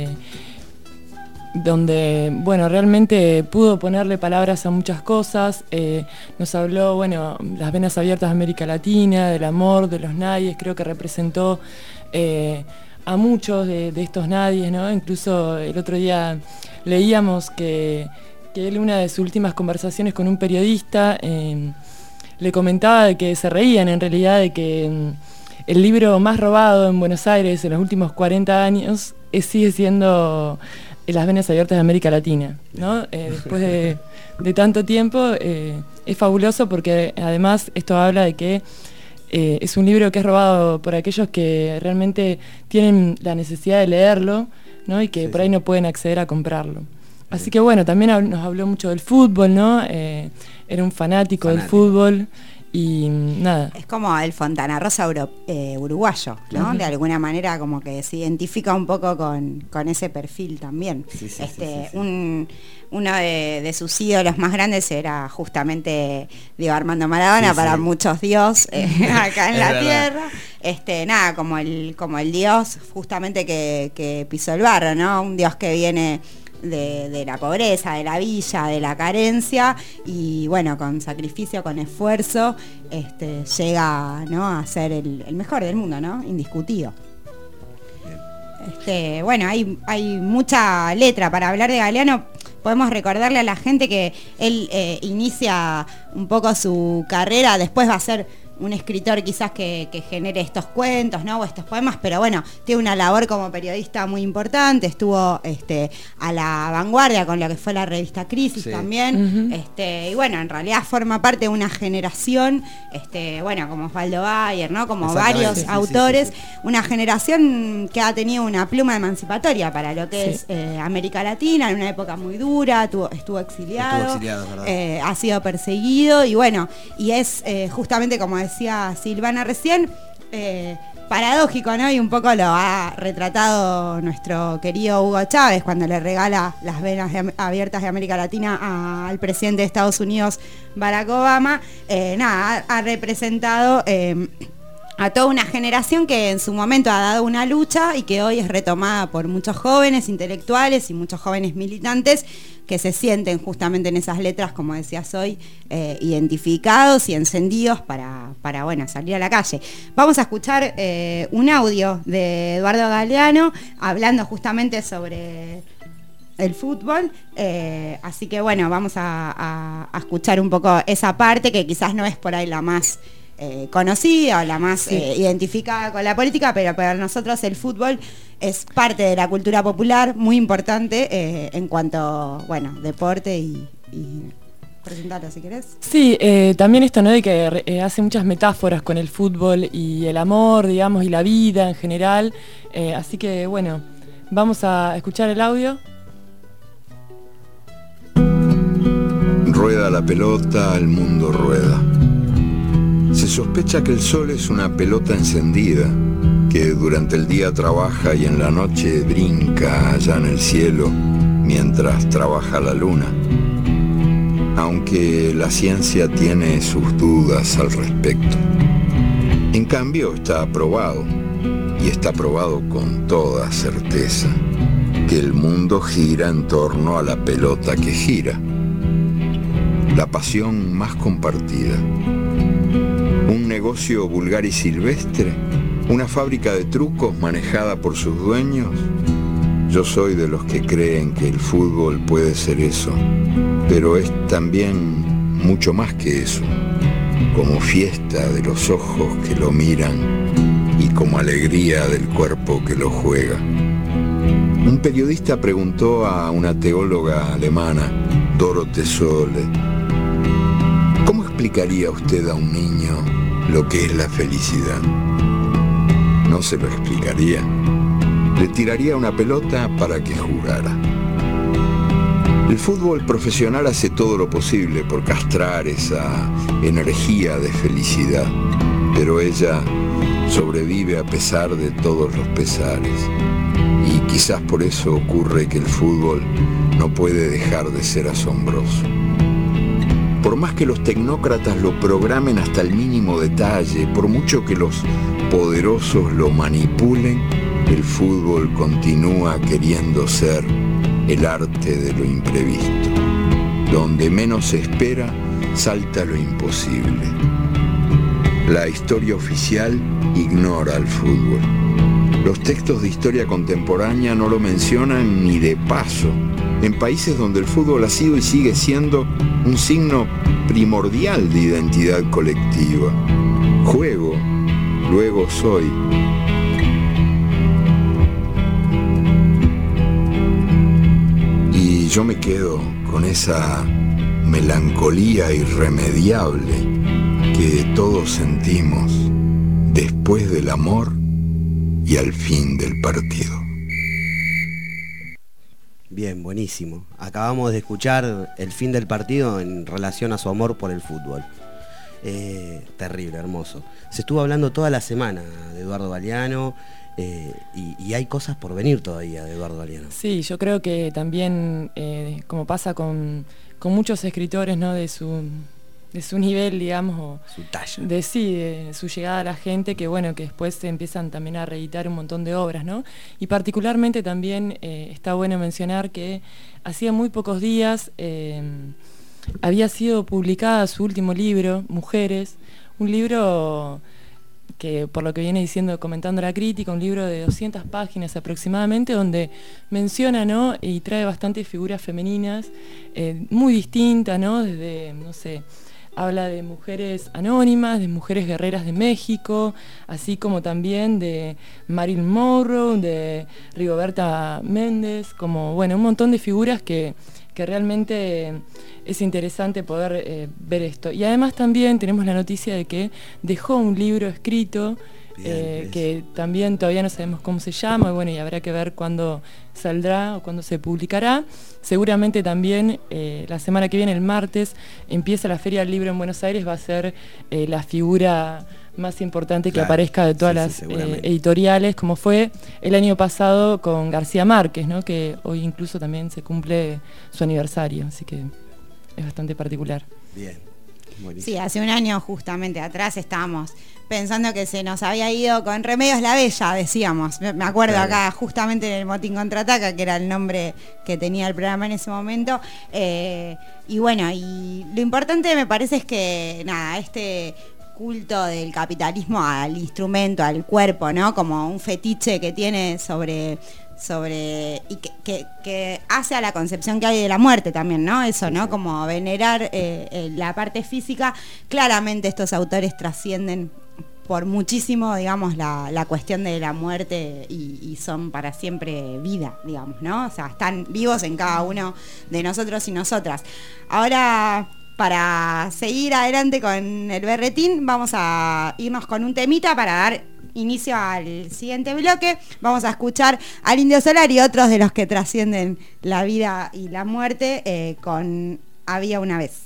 donde, bueno, realmente pudo ponerle palabras a muchas cosas. Nos habló, bueno, las venas abiertas de América Latina, del amor, de los nadies. Creo que representó a muchos de estos nadies, ¿no? Incluso el otro día leíamos que él, una de sus últimas conversaciones con un periodista, le comentaba de que se reían en realidad de que el libro más robado en Buenos Aires en los últimos 40 años sigue siendo Las venas abiertas de América Latina, ¿no? Después de tanto tiempo, es fabuloso porque además esto habla de que es un libro que es robado por aquellos que realmente tienen la necesidad de leerlo, ¿no? Y que por ahí no pueden acceder a comprarlo. Así que bueno, también nos habló mucho del fútbol, ¿no? Era un fanático del fútbol y nada. Es como el Fontana Rosa uruguayo, ¿no? Uh-huh. De alguna manera como que se identifica un poco con ese perfil también. Sí. Uno de sus ídolos más grandes era justamente Diego Armando Maradona, para muchos Dios acá en la tierra. Nada, como el Dios justamente que pisó el barro, ¿no? Un Dios que viene de la pobreza, de la villa, de la carencia, y bueno, con sacrificio, con esfuerzo, llega, ¿no? a ser el mejor del mundo, ¿no? Indiscutido. Bueno, hay mucha letra para hablar de Galeano. Podemos recordarle a la gente que él inicia un poco su carrera, después va a ser un escritor quizás que genere estos cuentos, ¿no? O estos poemas, pero bueno, tiene una labor como periodista muy importante, estuvo a la vanguardia con lo que fue la revista Crisis también, y bueno, en realidad forma parte de una generación, bueno, como Osvaldo Bayer, ¿no? Como varios autores, una generación que ha tenido una pluma emancipatoria para lo que es América Latina, en una época muy dura, estuvo exiliado, ha sido perseguido, y bueno, y es justamente como decía Silvana recién, paradójico, ¿no? Y un poco lo ha retratado nuestro querido Hugo Chávez cuando le regala las venas abiertas de América Latina al presidente de Estados Unidos, Barack Obama. Ha representado a toda una generación que en su momento ha dado una lucha y que hoy es retomada por muchos jóvenes intelectuales y muchos jóvenes militantes que se sienten justamente en esas letras, como decías hoy, identificados y encendidos para bueno, salir a la calle. Vamos a escuchar un audio de Eduardo Galeano hablando justamente sobre el fútbol, así que bueno, vamos a escuchar un poco esa parte que quizás no es por ahí la más conocida o la más identificada con la política, pero para nosotros el fútbol es parte de la cultura popular, muy importante en cuanto, bueno, deporte y presentarlo si querés. Sí, también esto, ¿no? De que hace muchas metáforas con el fútbol y el amor, digamos, y la vida en general, así que bueno, vamos a escuchar el audio. Rueda la pelota, el mundo rueda. Se sospecha que el sol es una pelota encendida, que durante el día trabaja y en la noche brinca allá en el cielo mientras trabaja la luna. Aunque la ciencia tiene sus dudas al respecto. En cambio está probado, y está probado con toda certeza, que el mundo gira en torno a la pelota que gira. La pasión más compartida. Un negocio vulgar y silvestre, una fábrica de trucos manejada por sus dueños. Yo soy de los que creen que el fútbol puede ser eso, pero es también mucho más que eso, como fiesta de los ojos que lo miran y como alegría del cuerpo que lo juega. Un periodista preguntó a una teóloga alemana, Dorothee Sölle, ¿cómo explicaría usted a un niño lo que es la felicidad? No se lo explicaría. Le tiraría una pelota para que jugara. El fútbol profesional hace todo lo posible por castrar esa energía de felicidad, pero ella sobrevive a pesar de todos los pesares. Y quizás por eso ocurre que el fútbol no puede dejar de ser asombroso. Por más que los tecnócratas lo programen hasta el mínimo detalle, por mucho que los poderosos lo manipulen, el fútbol continúa queriendo ser el arte de lo imprevisto. Donde menos se espera, salta lo imposible. La historia oficial ignora al fútbol. Los textos de historia contemporánea no lo mencionan ni de paso, en países donde el fútbol ha sido y sigue siendo un signo primordial de identidad colectiva. Juego, luego soy. Y yo me quedo con esa melancolía irremediable que todos sentimos después del amor y al fin del partido. Bien, buenísimo. Acabamos de escuchar el fin del partido en relación a su amor por el fútbol. Terrible, hermoso. Se estuvo hablando toda la semana de Eduardo Galeano y hay cosas por venir todavía de Eduardo Galeano. Sí, yo creo que también, como pasa con muchos escritores, ¿no? de su nivel, digamos, o su talla. De su llegada a la gente, que bueno, que después se empiezan también a reeditar un montón de obras, ¿no? Y particularmente también está bueno mencionar que hacía muy pocos días había sido publicada su último libro, Mujeres, un libro que por lo que viene diciendo, comentando la crítica, un libro de 200 páginas aproximadamente, donde menciona, ¿no? Y trae bastantes figuras femeninas muy distintas, ¿no? Desde, no sé, habla de mujeres anónimas, de mujeres guerreras de México, así como también de Marilyn Monroe, de Rigoberta Méndez, como, bueno, un montón de figuras que realmente es interesante poder ver esto. Y además también tenemos la noticia de que dejó un libro escrito, que también todavía no sabemos cómo se llama, bueno, y habrá que ver cuándo saldrá o cuándo se publicará. Seguramente también la semana que viene, el martes, empieza la Feria del Libro en Buenos Aires, va a ser la figura más importante que aparezca de todas las editoriales, como fue el año pasado con García Márquez, ¿no? Que hoy incluso también se cumple su aniversario, así que es bastante particular. Bien. Buenísimo. Sí, hace un año justamente atrás estábamos pensando que se nos había ido con Remedios la Bella, decíamos. Me acuerdo acá justamente en el Motín Contraataca, que era el nombre que tenía el programa en ese momento. Y bueno, y lo importante me parece es que, nada, este culto del capitalismo al instrumento, al cuerpo, ¿no? Como un fetiche que tiene sobre y que hace a la concepción que hay de la muerte también, ¿no? Eso, ¿no? Como venerar la parte física. Claramente estos autores trascienden por muchísimo, digamos, la cuestión de la muerte y son para siempre vida, digamos, ¿no? O sea, están vivos en cada uno de nosotros y nosotras. Ahora, para seguir adelante con el berretín, vamos a irnos con un temita para dar inicio al siguiente bloque. Vamos a escuchar al Indio Solari y otros de los que trascienden la vida y la muerte con Había una vez.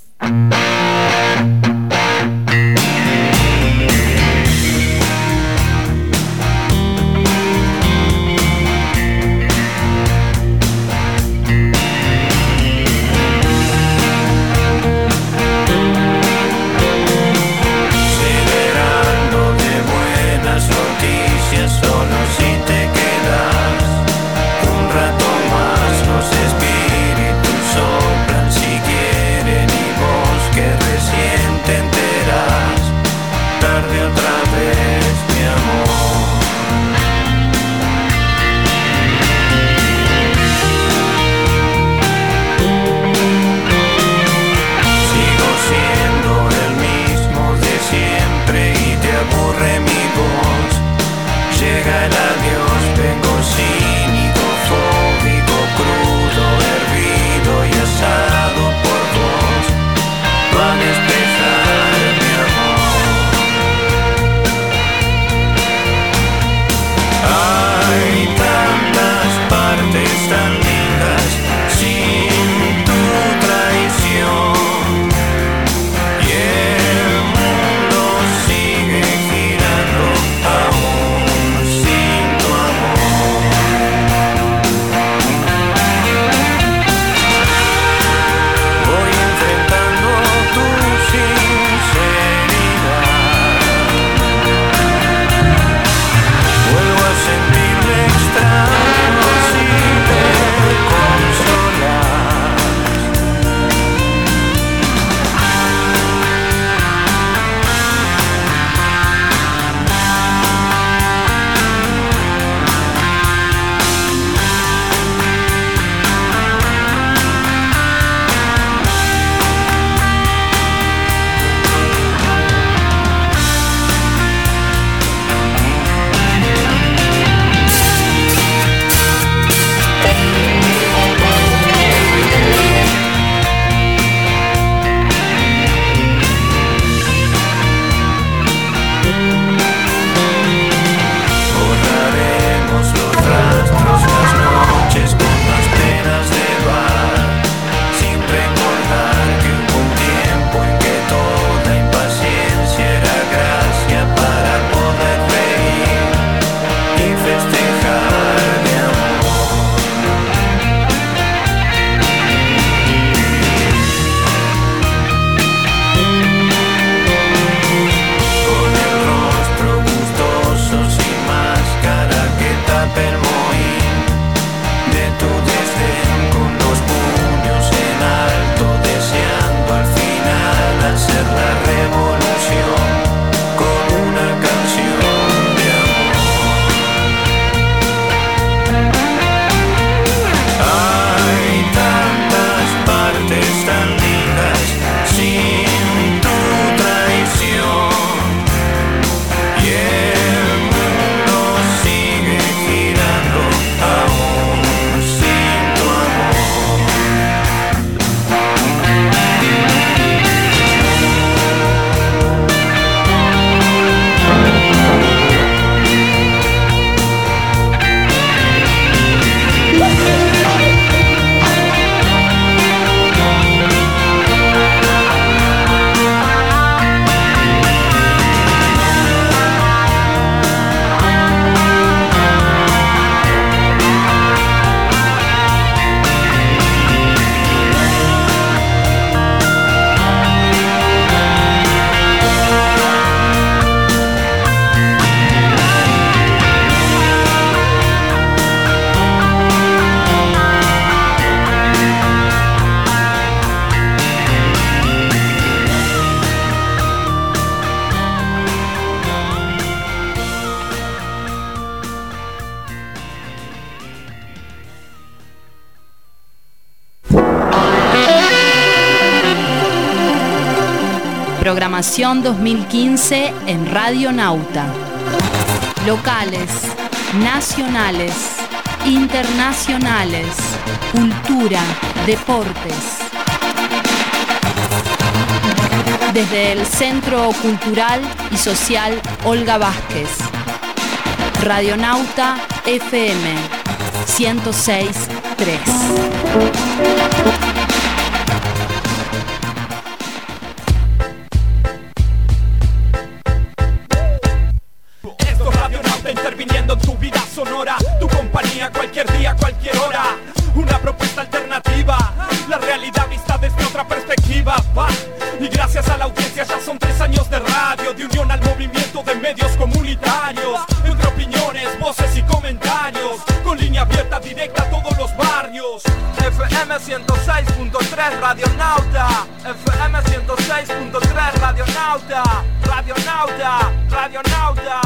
Programación 2015 en Radio Nauta. Locales, nacionales, internacionales, cultura, deportes. Desde el Centro Cultural y Social Olga Vázquez. Radionauta FM 106.3. Esto es Radionauta interviniendo en tu vida sonora. Tu compañía cualquier día, cualquier hora. Una propuesta alternativa. La realidad vista desde otra perspectiva. Va. Y gracias a la audiencia ya son 3 años de radio, de unión al movimiento de medios comunitarios, entre opiniones, voces y comentarios, con línea abierta directa a todos los barrios. FM 106.3 Radionauta, FM 106.3 Radionauta, Radionauta, Radionauta.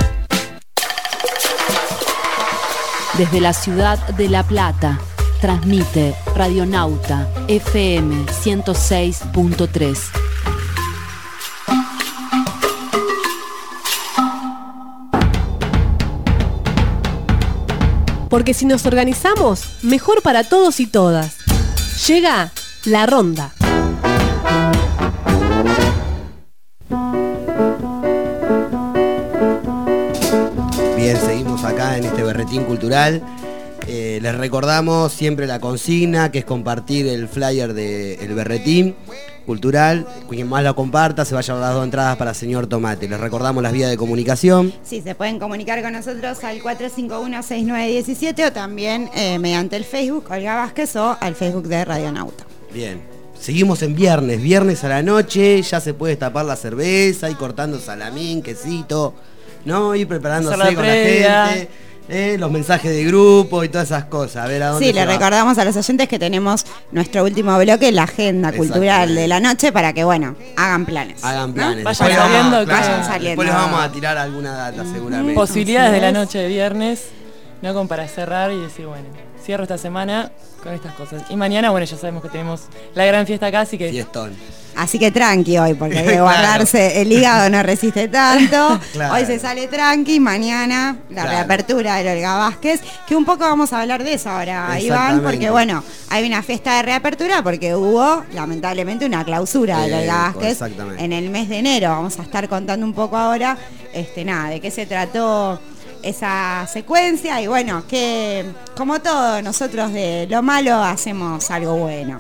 Desde la ciudad de La Plata, transmite Radionauta FM 106.3. Porque si nos organizamos, mejor para todos y todas. Llega La Ronda. Bien, seguimos acá en este berretín cultural. Les recordamos siempre la consigna, que es compartir el flyer del berretín cultural. Quien más lo comparta se va a llevar las 2 entradas para Señor Tomate. Les recordamos las vías de comunicación. Sí, se pueden comunicar con nosotros al 451-6917 o también mediante el Facebook Olga Vázquez o al Facebook de Radionauta. Bien, seguimos en viernes a la noche, ya se puede destapar la cerveza, y cortando salamín, quesito, ¿no? Ir preparándose con la gente. Los mensajes de grupo y todas esas cosas. A ver a dónde. Sí, le recordamos a los oyentes que tenemos nuestro último bloque, la agenda cultural de la noche, para que, bueno, hagan planes. Hagan planes. ¿No? Vayan saliendo. Vayan saliendo. Después les vamos a tirar alguna data seguramente. Posibilidades de la noche de viernes, no como para cerrar y decir, bueno, cierro esta semana con estas cosas. Y mañana, bueno, ya sabemos que tenemos la gran fiesta acá, así que... Fiestón. Así que tranqui hoy, porque hay que guardarse, el hígado no resiste tanto. Claro. Hoy se sale tranqui, mañana la reapertura del Olga Vázquez, que un poco vamos a hablar de eso ahora, Iván, porque bueno, hay una fiesta de reapertura porque hubo lamentablemente una clausura del Olga Vázquez en el mes de enero. Vamos a estar contando un poco ahora, de qué se trató esa secuencia, y bueno, que como todo, nosotros de lo malo hacemos algo bueno.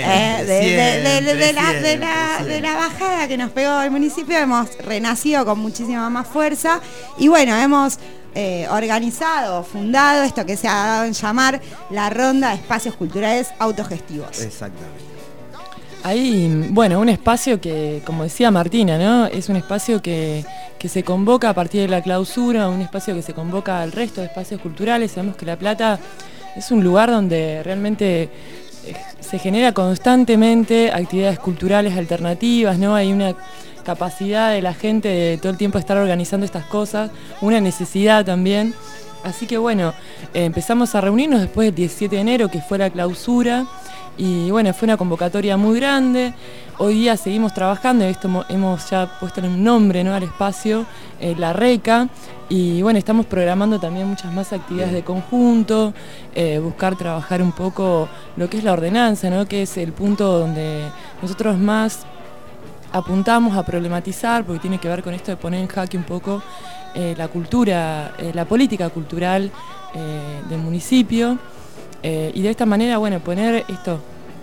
De la bajada que nos pegó el municipio hemos renacido con muchísima más fuerza, y bueno, hemos organizado, fundado esto que se ha dado en llamar la Ronda de Espacios Culturales Autogestivos. Exactamente. Hay, bueno, un espacio que, como decía Martina, ¿no? Es un espacio que se convoca a partir de la clausura, un espacio que se convoca al resto de espacios culturales. Sabemos que La Plata es un lugar donde realmente se genera constantemente actividades culturales alternativas, ¿no? Hay una capacidad de la gente de todo el tiempo estar organizando estas cosas, una necesidad también. Así que bueno, empezamos a reunirnos después del 17 de enero, que fue la clausura. Y bueno, fue una convocatoria muy grande. Hoy día seguimos trabajando, hemos ya puesto un nombre, ¿no?, al espacio, la RECA, y bueno, estamos programando también muchas más actividades de conjunto, buscar trabajar un poco lo que es la ordenanza, ¿no?, que es el punto donde nosotros más apuntamos a problematizar, porque tiene que ver con esto de poner en jaque un poco la cultura, la política cultural del municipio. Y de esta manera, bueno, poner esto.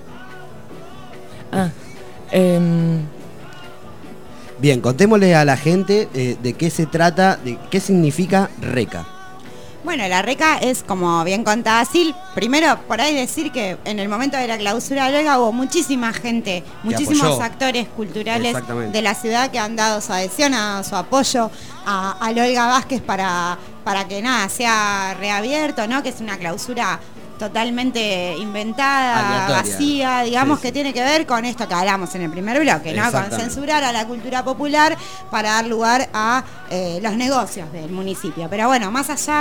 Bien, contémosle a la gente de qué se trata, de qué significa RECA. Bueno, la RECA es, como bien contaba Sil, primero por ahí decir que en el momento de la clausura de Olga hubo muchísima gente, muchísimos actores culturales de la ciudad que han dado su adhesión, han dado su apoyo a Olga Vázquez para que nada sea reabierto, ¿no? Que es una clausura totalmente inventada, vacía, digamos, que tiene que ver con esto que hablamos en el primer bloque, ¿no? Con censurar a la cultura popular para dar lugar a los negocios del municipio. Pero bueno, más allá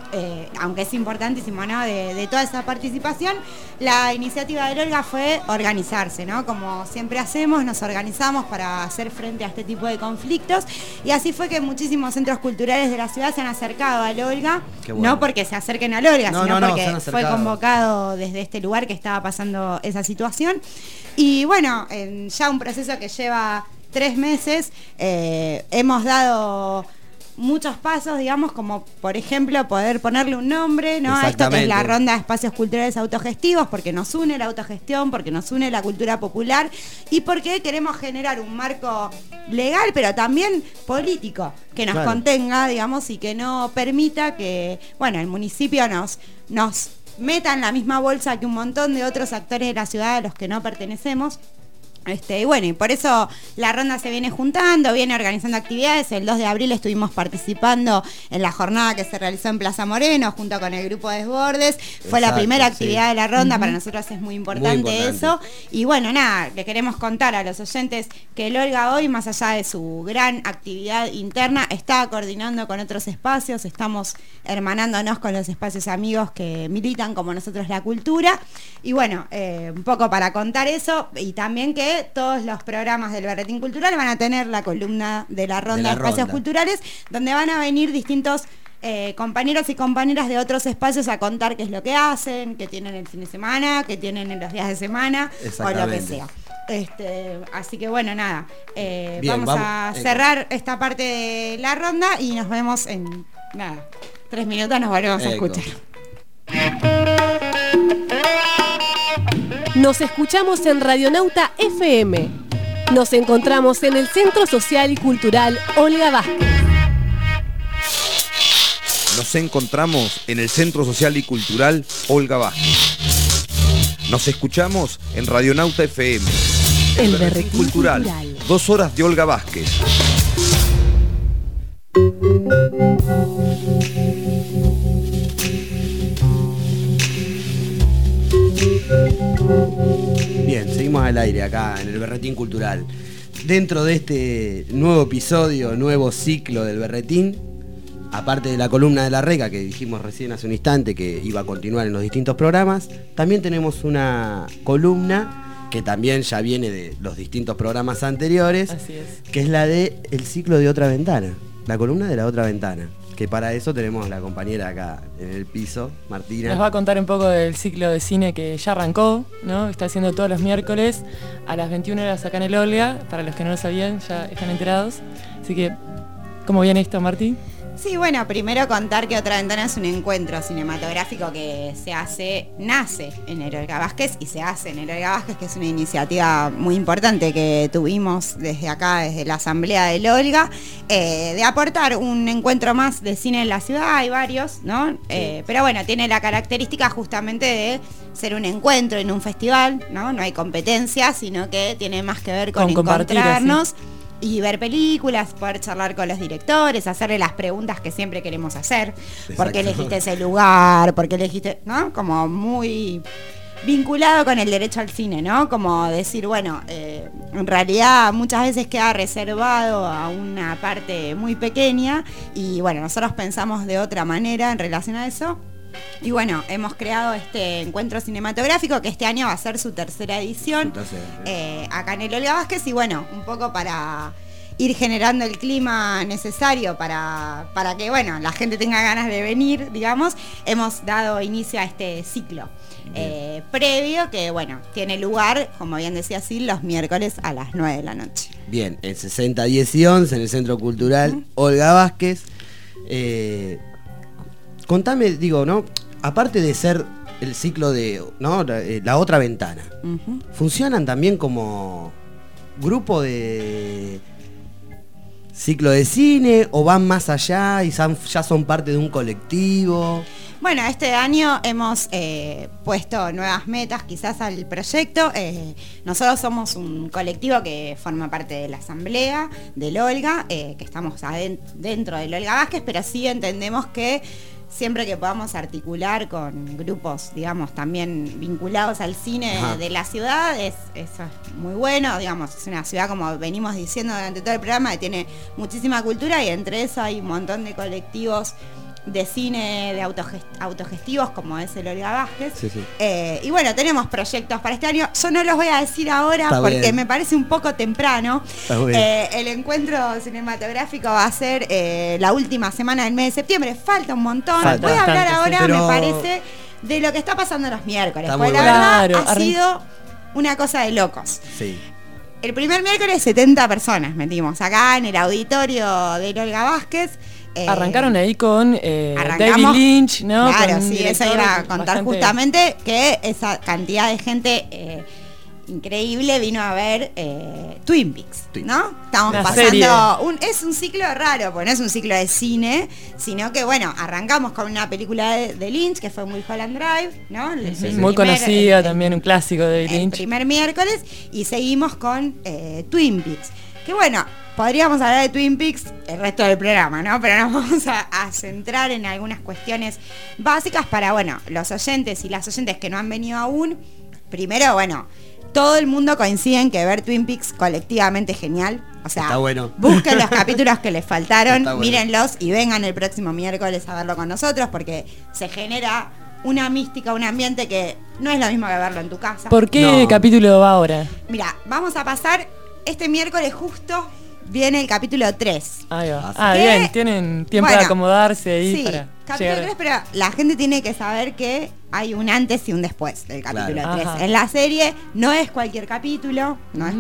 aunque es importantísimo, ¿no? De toda esa participación, la iniciativa del Olga fue organizarse, ¿no? Como siempre hacemos, nos organizamos para hacer frente a este tipo de conflictos, y así fue que muchísimos centros culturales de la ciudad se han acercado al Olga, bueno. No porque se acerquen al Olga, sino porque fue convocado desde este lugar que estaba pasando esa situación. Y bueno, ya un proceso que lleva 3 meses, hemos dado muchos pasos, digamos, como por ejemplo poder ponerle un nombre, ¿no? A esto que es la ronda de espacios culturales autogestivos, porque nos une la autogestión, porque nos une la cultura popular y porque queremos generar un marco legal, pero también político, que nos contenga, digamos, y que no permita que, bueno, el municipio nos meta en la misma bolsa que un montón de otros actores de la ciudad a los que no pertenecemos. Y bueno, y por eso la ronda se viene juntando, viene organizando actividades. El 2 de abril estuvimos participando en la jornada que se realizó en Plaza Moreno junto con el grupo Desbordes. Fue la primera actividad de la ronda, para nosotros es muy importante eso. Y bueno, nada, le queremos contar a los oyentes que el Olga hoy, más allá de su gran actividad interna, está coordinando con otros espacios, estamos hermanándonos con los espacios amigos que militan como nosotros la cultura. Y bueno, un poco para contar eso, y también que todos los programas del Berretín Cultural van a tener la columna de la ronda de espacios culturales, donde van a venir distintos compañeros y compañeras de otros espacios a contar qué es lo que hacen, qué tienen el fin de semana, qué tienen en los días de semana, o lo que sea. Así que bueno, nada, vamos a cerrar esta parte de la ronda y nos vemos en 3 minutos, nos volvemos a escuchar. Nos escuchamos en Radionauta FM. Nos encontramos en el Centro Social y Cultural Olga Vázquez. Nos encontramos en el Centro Social y Cultural Olga Vázquez. Nos escuchamos en Radionauta FM. El Berretín Cultural. 2 horas de Olga Vázquez. Bien, seguimos al aire acá en el Berretín Cultural. Dentro de este nuevo episodio, nuevo ciclo del Berretín, aparte de la columna de la Reca que dijimos recién hace un instante que iba a continuar en los distintos programas, también tenemos una columna que también ya viene de los distintos programas anteriores. Así es. Que es la de el ciclo de Otra Ventana, la columna de la Otra Ventana. Que para eso tenemos a la compañera acá en el piso, Martina. Nos va a contar un poco del ciclo de cine que ya arrancó, ¿no? Está haciendo todos los miércoles a las 21 horas acá en el Olga. Para los que no lo sabían, ya están enterados. Así que, ¿cómo viene esto, Martín? Sí, bueno, primero contar que Otra Ventana es un encuentro cinematográfico que nace en el Olga Vázquez y se hace en el Olga Vázquez, que es una iniciativa muy importante que tuvimos desde acá, desde la Asamblea del Olga, de aportar un encuentro más de cine en la ciudad. Hay varios, ¿no? Sí. Pero bueno, tiene la característica justamente de ser un encuentro en un festival, ¿no? No hay competencia, sino que tiene más que ver con encontrarnos. Y ver películas, poder charlar con los directores, hacerle las preguntas que siempre queremos hacer. ¿Por qué elegiste ese lugar? ¿Por qué elegiste...? ¿No? Como muy vinculado con el derecho al cine, ¿no? Como decir, bueno, en realidad muchas veces queda reservado a una parte muy pequeña y bueno, nosotros pensamos de otra manera en relación a eso. Y bueno, hemos creado este encuentro cinematográfico que este año va a ser su 3ª edición acá en el Olga Vázquez, y bueno, un poco para ir generando el clima necesario para que bueno, la gente tenga ganas de venir, digamos, hemos dado inicio a este ciclo previo que bueno, tiene lugar, como bien decía Sil, los miércoles a las 9 de la noche. Bien, en 60, 10 y 11 en el Centro Cultural Olga Vázquez. Contame, digo, ¿no? Aparte de ser el ciclo de, ¿no? La Otra Ventana, ¿funcionan también como grupo de ciclo de cine o van más allá y ya son parte de un colectivo? Bueno, este año hemos puesto nuevas metas quizás al proyecto. Nosotros somos un colectivo que forma parte de la Asamblea del Olga, que estamos dentro del Olga Vázquez, pero sí entendemos que siempre que podamos articular con grupos, digamos, también vinculados al cine de la ciudad, eso es muy bueno, digamos, es una ciudad, como venimos diciendo durante todo el programa, que tiene muchísima cultura y entre eso hay un montón de colectivos de cine de autogestivos como es el Olga Vázquez. Sí, sí. Y bueno, tenemos proyectos para este año. Yo no los voy a decir ahora Está porque bien. me parece un poco temprano. Está bien. El encuentro cinematográfico va a ser la última semana del mes de septiembre. Falta un montón. Falta voy a hablar bastante, ahora, sí. Pero- me parece, de lo que está pasando los miércoles. Está Porque muy la bueno. verdad Claro, ha sido una cosa de locos. Sí. El primer miércoles 70 personas metimos acá en el auditorio de Olga Vázquez. Arrancaron ahí con David arrancamos- Lynch, ¿no? Claro, Con un sí, eso director iba a contar bastante- justamente, que esa cantidad de gente increíble vino a ver Twin Peaks, ¿no? Estamos Una pasando serie. es un ciclo raro, porque no es un ciclo de cine, sino que bueno, arrancamos con una película de Lynch que fue Mulholland Drive, ¿no? Muy conocida también, un clásico de David El Lynch. primer miércoles, y seguimos con Twin Peaks. Que bueno, podríamos hablar de Twin Peaks el resto del programa, ¿no? Pero nos vamos a centrar en algunas cuestiones básicas para, bueno, los oyentes y las oyentes que no han venido aún. Primero, bueno, todo el mundo coincide en que ver Twin Peaks colectivamente es genial. O sea, Está bueno. busquen los capítulos que les faltaron, Está bueno. mírenlos y vengan el próximo miércoles a verlo con nosotros, porque se genera una mística, un ambiente que no es lo mismo que verlo en tu casa. ¿Por qué capítulo va ahora? Mira, vamos a pasar este miércoles justo viene el capítulo 3. Ahí va. Así que, Bien, tienen tiempo de bueno, acomodarse ahí sí, para capítulo llegar. 3, pero la gente tiene que saber que hay un antes y un después del capítulo Claro. 3. Ajá. En la serie no es cualquier capítulo,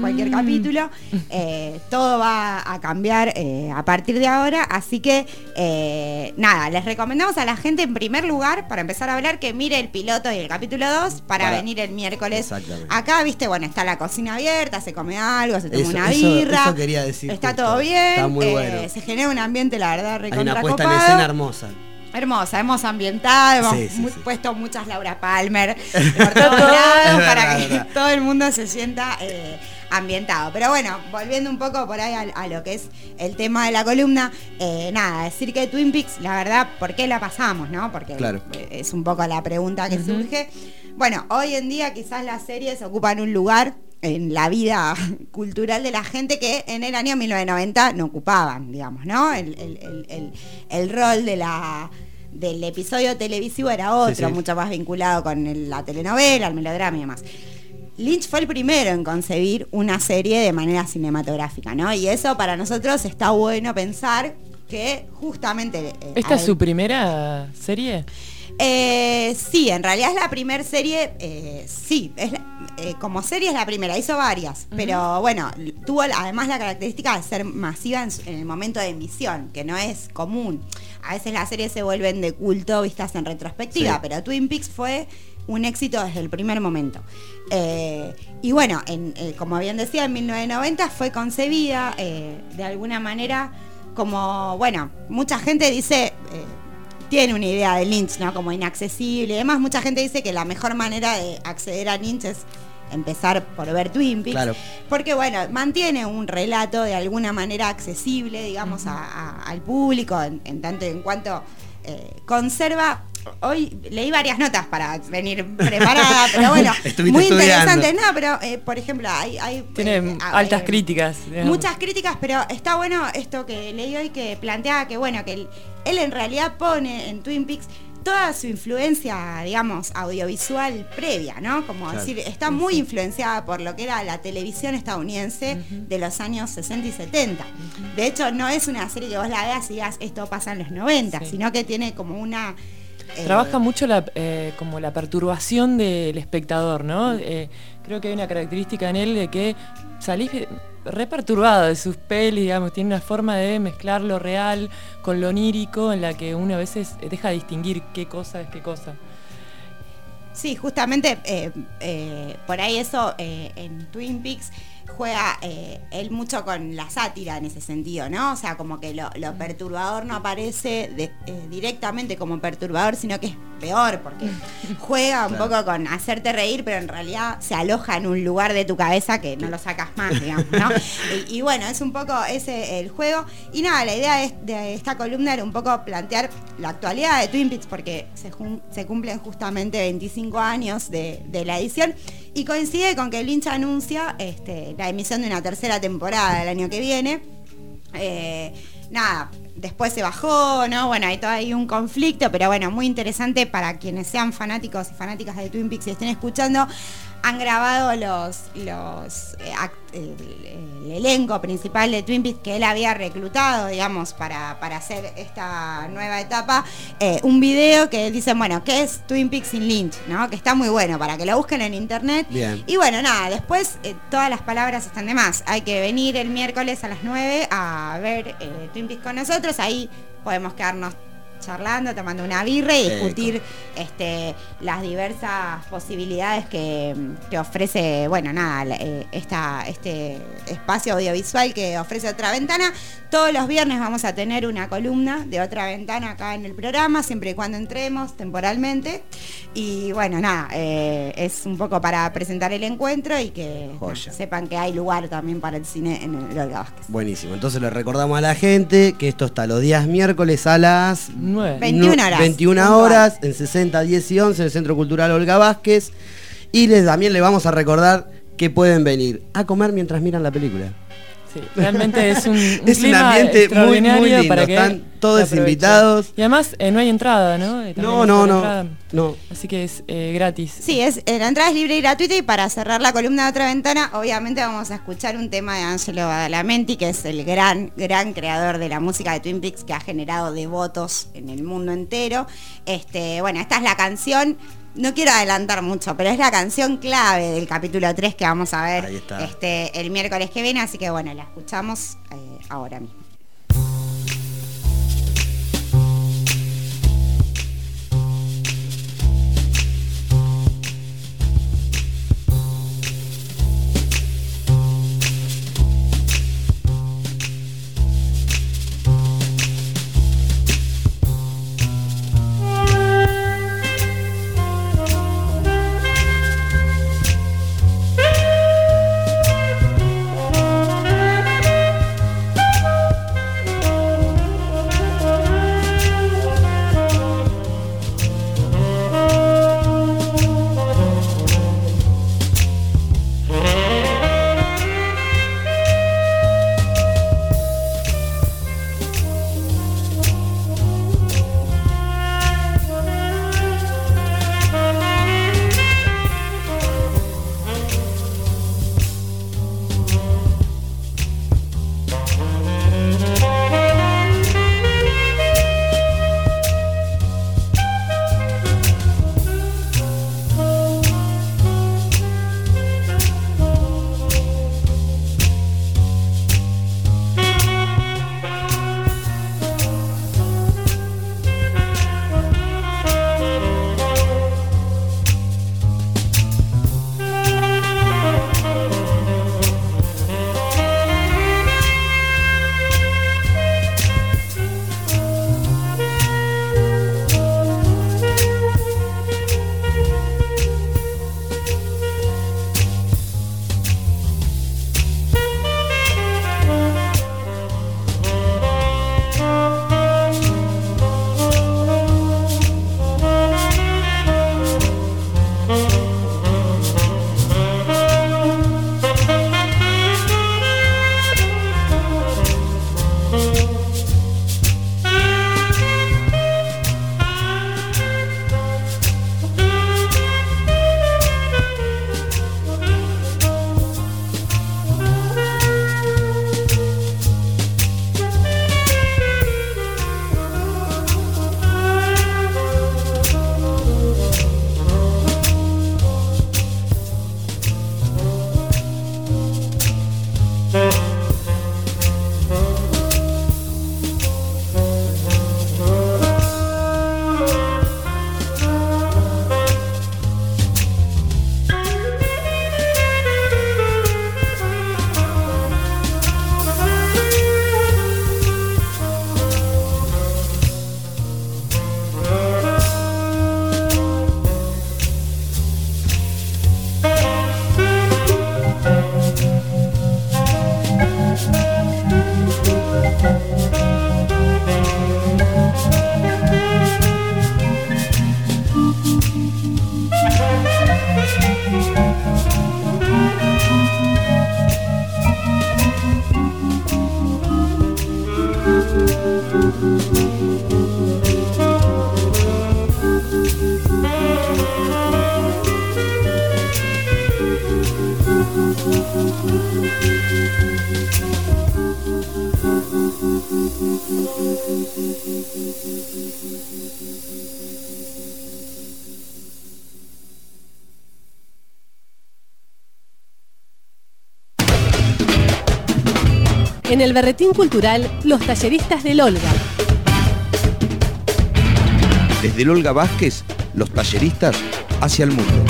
todo va a cambiar a partir de ahora, así que nada, les recomendamos a la gente en primer lugar, para empezar a hablar, que mire el piloto y el capítulo 2 para venir el miércoles. Exactamente. Acá, viste, bueno, está la cocina abierta, se come algo, se toma Eso- una eso- birra. eso quería decir Está justo. todo bien. Está muy bueno. Se genera un ambiente, la verdad, Hay recontra una puesta en copado. escena hermosa. Hermosa, hemos ambientado, hemos Sí, sí, sí. puesto muchas Laura Palmer por todos lados Es para verdad, que es verdad. todo el mundo se sienta ambientado. Pero bueno, volviendo un poco por ahí a lo que es el tema de la columna, nada, decir que Twin Peaks, la verdad, ¿por qué la pasamos, no? Porque Claro. es un poco la pregunta que surge. Bueno, hoy en día quizás las series ocupan un lugar en la vida cultural de la gente que en el año 1990 no ocupaban, digamos, ¿no? El rol del episodio televisivo era otro, Sí, sí. mucho más vinculado con la telenovela, el melodrama y demás. Lynch fue el primero en concebir una serie de manera cinematográfica, ¿no? Y eso para nosotros está bueno pensar que justamente... ¿Esta es su primera serie? Sí, en realidad es la primera serie, sí, como serie es la primera, hizo varias, pero bueno, tuvo además la característica de ser masiva en el momento de emisión, que no es común. A veces las series se vuelven de culto vistas en retrospectiva, Sí. pero Twin Peaks fue un éxito desde el primer momento. Y bueno, como bien decía, en 1990 fue concebida de alguna manera como, bueno, mucha gente dice... tiene una idea de Lynch, ¿no? Como inaccesible y demás. Mucha gente dice que la mejor manera de acceder a Lynch es empezar por ver Twin Peaks. Claro. Porque, bueno, mantiene un relato de alguna manera accesible, digamos, al público, en tanto y en cuanto conserva... Hoy leí varias notas para venir preparada, pero bueno, Estuviste muy estudiando. interesante. No, pero, por ejemplo, hay Tiene altas críticas. digamos. muchas críticas, pero está bueno esto que leí hoy, que planteaba que, bueno, que él en realidad pone en Twin Peaks toda su influencia, digamos, audiovisual previa, ¿no? Como Claro. decir, está muy influenciada por lo que era la televisión estadounidense de los años 60 y 70. De hecho, no es una serie que vos la veas y digas, esto pasa en los 90, sino que tiene como una... Trabaja mucho como la perturbación del espectador, ¿no? Creo que hay una característica en él de que salís re perturbado de sus pelis, digamos, tiene una forma de mezclar lo real con lo onírico en la que uno a veces deja de distinguir qué cosa es qué cosa. Sí, justamente por ahí eso en Twin Peaks juega él mucho con la sátira en ese sentido, ¿no? O sea, como que lo perturbador no aparece directamente como perturbador, sino que es peor, porque juega un poco con hacerte reír, pero en realidad se aloja en un lugar de tu cabeza que no lo sacas más, digamos, ¿no? Y bueno, es un poco ese el juego. Y nada, la idea de esta columna era un poco plantear la actualidad de Twin Peaks, porque se cumplen justamente 25 años de la edición, y coincide con que Lynch anuncia la emisión de una tercera temporada el año que viene. Nada, después se bajó, ¿no? Bueno, hay todo ahí un conflicto, pero bueno, muy interesante para quienes sean fanáticos y fanáticas de Twin Peaks y estén escuchando. Han grabado el elenco principal de Twin Peaks que él había reclutado, digamos, para hacer esta nueva etapa, un video que dicen, bueno, ¿qué es Twin Peaks sin Lynch? ¿No? Que está muy bueno, para que lo busquen en internet. Bien. Y bueno, nada, después todas las palabras están de más. Hay que venir el miércoles a las 9 a ver Twin Peaks con nosotros, ahí podemos quedarnos charlando, tomando una birra y discutir las diversas posibilidades que ofrece, bueno, nada, este espacio audiovisual que ofrece Otra Ventana. Todos los viernes vamos a tener una columna de Otra Ventana acá en el programa, siempre y cuando entremos temporalmente. Y bueno, nada, es un poco para presentar el encuentro y que sepan que hay lugar también para el cine en el Olga Vázquez. Buenísimo, entonces le recordamos a la gente que esto está los días miércoles a las 21 horas. 21 horas en 60, 10 y 11 en el Centro Cultural Olga Vázquez. Y también le vamos a recordar que pueden venir a comer mientras miran la película. Sí, realmente es un es un ambiente muy, muy lindo. Para que están todos invitados. Y además no hay entrada, ¿no? No. Así que es gratis. Sí, la entrada es libre y gratuita. Y para cerrar la columna de Otra Ventana, obviamente vamos a escuchar un tema de Angelo Badalamenti, que es el gran creador de la música de Twin Peaks, que ha generado devotos en el mundo entero. Bueno, esta es la canción. No quiero adelantar mucho, pero es la canción clave del capítulo 3 que vamos a ver el miércoles que viene, así que bueno, la escuchamos ahora mismo. En el Berretín Cultural, los talleristas del Olga. Desde el Olga Vázquez, los talleristas hacia el mundo.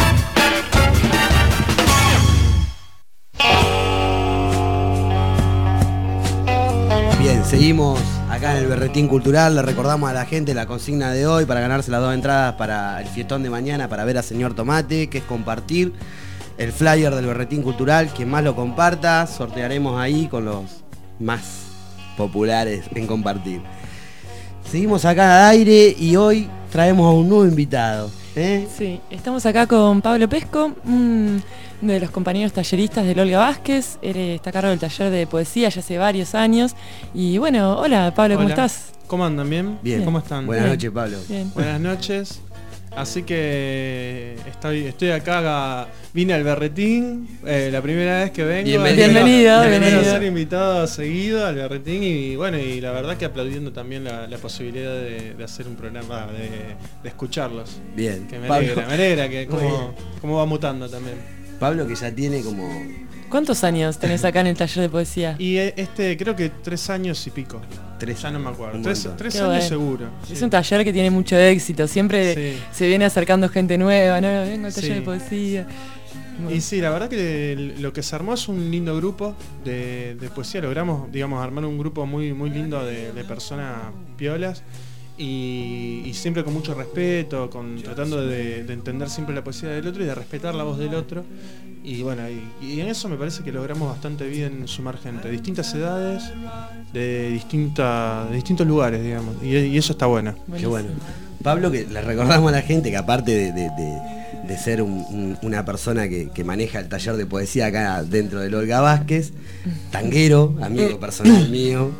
Bien, seguimos acá en el Berretín Cultural. Le recordamos a la gente la consigna de hoy para ganarse las 2 entradas para el fiestón de mañana para ver a Señor Tomate, que es compartir el flyer del Berretín Cultural. Quien más lo comparta, sortearemos ahí con los más populares en compartir. Seguimos acá al aire y hoy traemos a un nuevo invitado. Sí, estamos acá con Pablo Pesco, uno de los compañeros talleristas del Olga Vázquez. Él está a cargo del taller de poesía ya hace varios años. Y bueno, hola Pablo, ¿cómo estás? ¿Cómo andan? ¿Bien? Bien. ¿Cómo están? Buenas noches, Pablo. Bien. Buenas noches. Así que estoy acá, vine al Berretín, la primera vez que vengo. Bienvenido. A ser invitado seguido al Berretín y bueno, y la verdad que aplaudiendo también la posibilidad de hacer un programa, de escucharlos. Bien. Que me alegra que cómo va mutando también. Pablo, que ya tiene como... ¿Cuántos años tenés acá en el taller de poesía? Y creo que 3 años y pico. Ya no me acuerdo. 3 años bueno. Seguro. Es un taller que tiene mucho éxito. Siempre se viene acercando gente nueva, ¿no? Vengo al taller de poesía. Bueno. Y sí, la verdad que lo que se armó es un lindo grupo de poesía. Logramos, digamos, armar un grupo muy, muy lindo de personas piolas. Y siempre con mucho respeto, tratando de entender siempre la poesía del otro y de respetar la voz del otro. Y bueno, y en eso me parece que logramos bastante bien sumar gente de distintas edades, de distintos lugares, digamos. Y eso está bueno. Qué bueno. Pablo, que le recordamos a la gente que aparte de ser una persona que maneja el taller de poesía acá dentro del Olga Vázquez, tanguero, amigo personal mío.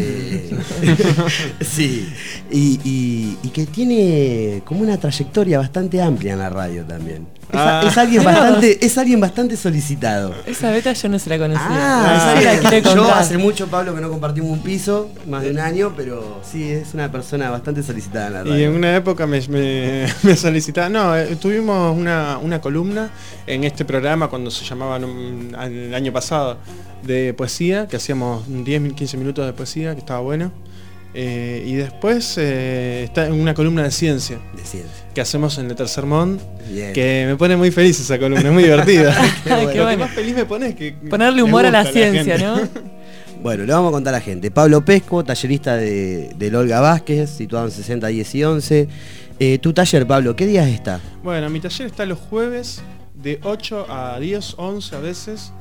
Sí, y que tiene como una trayectoria bastante amplia en la radio también. Es alguien bastante solicitado. Esa beta yo no se la conocía. Yo hace mucho, Pablo, que no compartimos un piso, más de un año, pero sí, es una persona bastante solicitada en la radio. Y en una época me solicitaba, tuvimos una columna en este programa cuando se llamaba el año pasado de poesía, que hacíamos 10-15 minutos de poesía, que estaba bueno. Y después está en una columna de ciencia que hacemos en el Tercer Mont. Bien. Que me pone muy feliz esa columna, es muy divertida. Lo que más feliz me pone es que ponerle humor a la ciencia, ¿no? Bueno, le vamos a contar a la gente. Pablo Pesco, tallerista del Olga Vázquez, situado en 60, 10 y 11. Tu taller, Pablo, ¿qué días está? Bueno, mi taller está los jueves de 8 a 10, 11 a veces.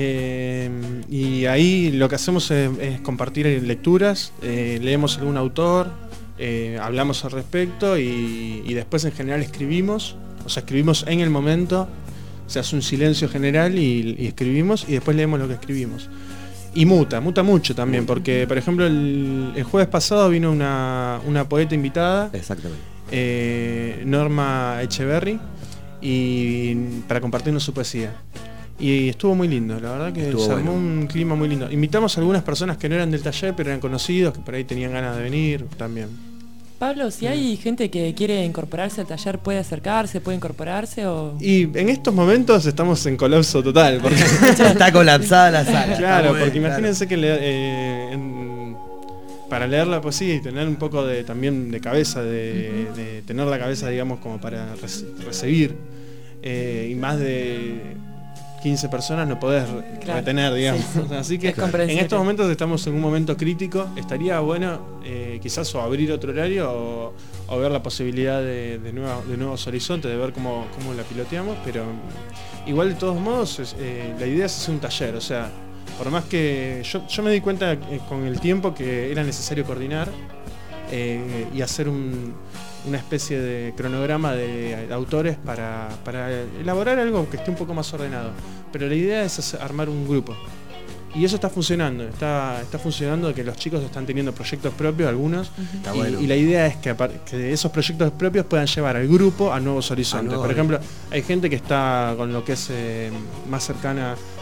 Y ahí lo que hacemos es compartir lecturas, leemos algún autor, hablamos al respecto y después en general escribimos, o sea, escribimos en el momento, se hace un silencio general y escribimos y después leemos lo que escribimos. Y muta mucho también, porque por ejemplo el jueves pasado vino una poeta invitada. Exactamente. Norma Echeverry, y para compartirnos su poesía. Y estuvo muy lindo, la verdad que se armó un clima muy lindo. Invitamos a algunas personas que no eran del taller, pero eran conocidos, que por ahí tenían ganas de venir también. Pablo, si hay gente que quiere incorporarse al taller, ¿puede acercarse, puede incorporarse o...? Y en estos momentos estamos en colapso total. Porque está colapsada la sala. Claro, porque imagínense que para leer la poesía y tener un poco también de cabeza, de tener la cabeza, digamos, como para recibir, y más de 15 personas no podés retener, digamos. Sí. Así que en estos momentos estamos en un momento crítico. Estaría bueno quizás o abrir otro horario o ver la posibilidad de nuevos horizontes, de ver cómo la piloteamos, pero igual de todos modos la idea es hacer un taller, o sea, por más que yo me di cuenta con el tiempo que era necesario coordinar y hacer una especie de cronograma de autores para elaborar algo que esté un poco más ordenado. Pero la idea es armar un grupo. Y eso está funcionando. Está funcionando, que los chicos están teniendo proyectos propios, algunos. Y la idea es que esos proyectos propios puedan llevar al grupo a nuevos horizontes. Por ejemplo, hay gente que está con lo que es más cercana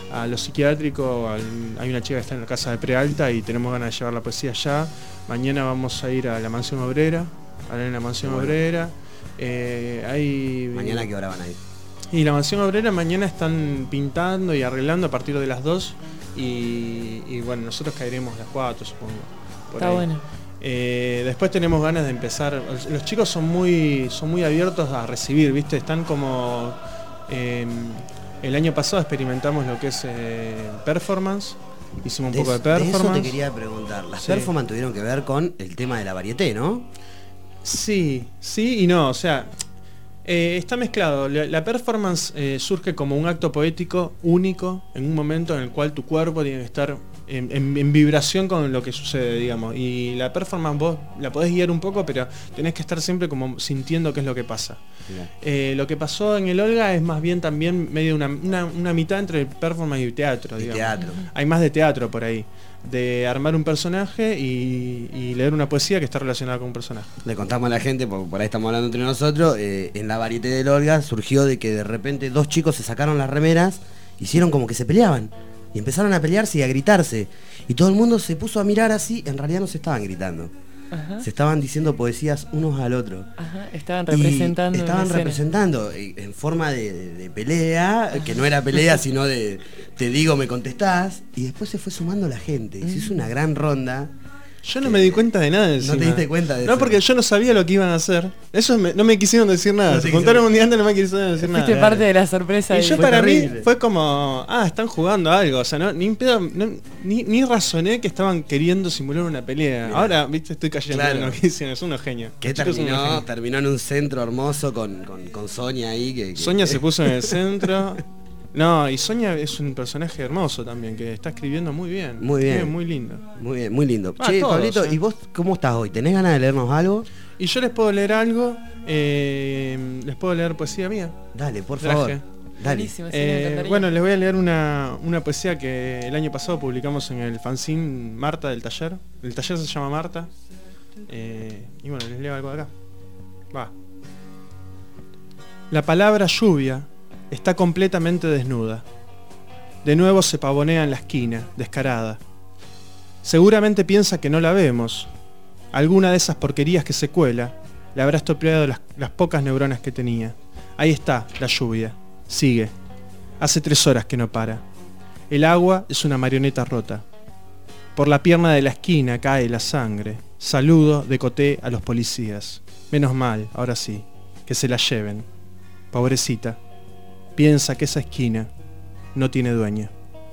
a lo psiquiátrico. Hay una chica que está en la casa de Prealta y tenemos ganas de llevar la poesía allá. Mañana vamos a ir a la Mansión Obrera, a leer en la Mansión Obrera. ¿Mañana a qué hora van a ir? Y la Mansión Obrera mañana están pintando y arreglando a partir de las 2 y bueno, nosotros caeremos a las 4, supongo. Está bueno. Después tenemos ganas de empezar. Los chicos son muy abiertos a recibir, ¿viste? Están como... el año pasado experimentamos lo que es performance. Hicimos un poco de performance. De eso te quería preguntar. Las performance tuvieron que ver con el tema de la varieté, ¿no? Sí y no. O sea, está mezclado. La performance surge como un acto poético único en un momento en el cual tu cuerpo tiene que estar en vibración con lo que sucede, digamos. Y la performance vos la podés guiar un poco, pero tenés que estar siempre como sintiendo qué es lo que pasa. Lo que pasó en el Olga es más bien también medio una mitad entre performance y teatro, digamos. Teatro. Hay más de teatro por ahí. De armar un personaje y leer una poesía que está relacionada con un personaje. Le contamos a la gente, porque por ahí estamos hablando entre nosotros, en la varieté del Olga surgió de que de repente 2 chicos se sacaron las remeras, hicieron como que se peleaban. Y empezaron a pelearse y a gritarse. Y todo el mundo se puso a mirar así, en realidad no se estaban gritando. Ajá. Se estaban diciendo poesías unos al otro. Ajá. Estaban representando. Estaban representando en forma de pelea, que no era pelea, sino de te digo, me contestás. Y después se fue sumando la gente. Y se hizo una gran ronda. Yo no me di cuenta de nada de eso. ¿No te diste cuenta de eso? No, porque yo no sabía lo que iban a hacer. Eso no me quisieron decir nada. Se juntaron un día antes, no me quisieron decir nada. Fuiste parte de la sorpresa. Y yo para mí fue como, están jugando algo. O sea, ni razoné que estaban queriendo simular una pelea. Mirá. Ahora, viste, estoy cayendo en lo que dicen. Es unos genios. Que terminó en un centro hermoso con Sonia ahí. Sonia se puso en el centro. No, y Sonia es un personaje hermoso también, que está escribiendo muy bien. Muy bien. Muy lindo. Muy bien, muy lindo. Che, todos, Pablito, ¿y vos cómo estás hoy? ¿Tenés ganas de leernos algo? Y yo les puedo leer algo, les puedo leer poesía mía. Dale, por favor. Dale. Bueno, les voy a leer una poesía que el año pasado publicamos en el fanzine Marta del taller. El taller se llama Marta. Y bueno, les leo algo de acá. Va. La palabra lluvia está completamente desnuda. De nuevo se pavonea en la esquina, descarada. Seguramente piensa que no la vemos. Alguna de esas porquerías que se cuela le habrá estropeado las pocas neuronas que tenía. Ahí está, la lluvia. Sigue. Hace 3 horas que no para. El agua es una marioneta rota. Por la pierna de la esquina cae la sangre. Saludo de coté a los policías. Menos mal, ahora sí, que se la lleven. Pobrecita. Piensa que esa esquina no tiene dueño.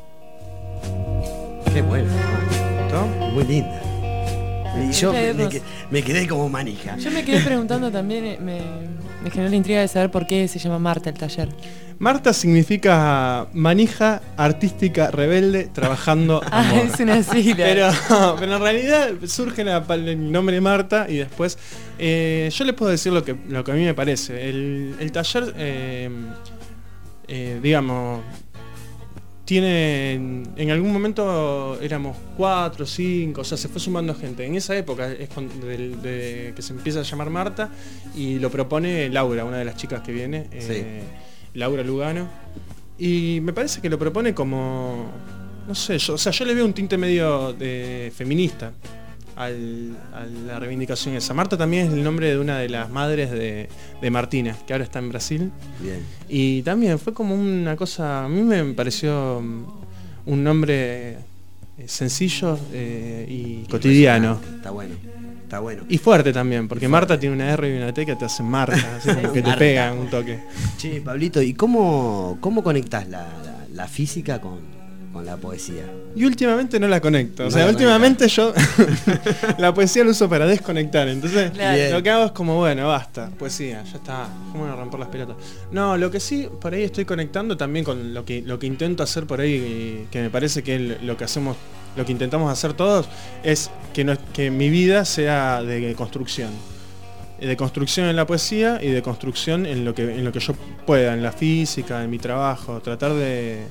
Qué bueno. ¿Todo? Muy linda. Y yo me quedé como manija. Yo me quedé preguntando también, me generó la intriga de saber por qué se llama Marta el taller. Marta significa manija artística rebelde trabajando amor. Es una sigla. Pero en realidad surge el nombre Marta y después yo les puedo decir lo que a mí me parece. El taller digamos, tiene en algún momento éramos 4, 5, o sea, se fue sumando gente. En esa época es que se empieza a llamar Marta y lo propone Laura, una de las chicas que viene, Laura Lugano, y me parece que lo propone como, no sé, yo le veo un tinte medio de feminista a la reivindicación esa. Marta también es el nombre de una de las madres de Martina, que ahora está en Brasil. Bien. Y también fue como una cosa, a mí me pareció un nombre sencillo y cotidiano. Está bueno. Está bueno. Y fuerte también, porque Marta tiene una R y una T que te hacen Marta, así como que te pegan un toque. Che, Pablito, ¿y cómo conectás la física con la poesía? Y últimamente no la conecto. O sea, últimamente yo la poesía la uso para desconectar. Entonces lo que hago es como, bueno, basta, poesía, ya está. ¿Cómo van a romper las pelotas? No, lo que sí, por ahí estoy conectando también con lo que intento hacer por ahí, que me parece que lo que intentamos hacer todos, es que mi vida sea de construcción. De construcción en la poesía y de construcción en lo que yo pueda, en la física, en mi trabajo. Tratar de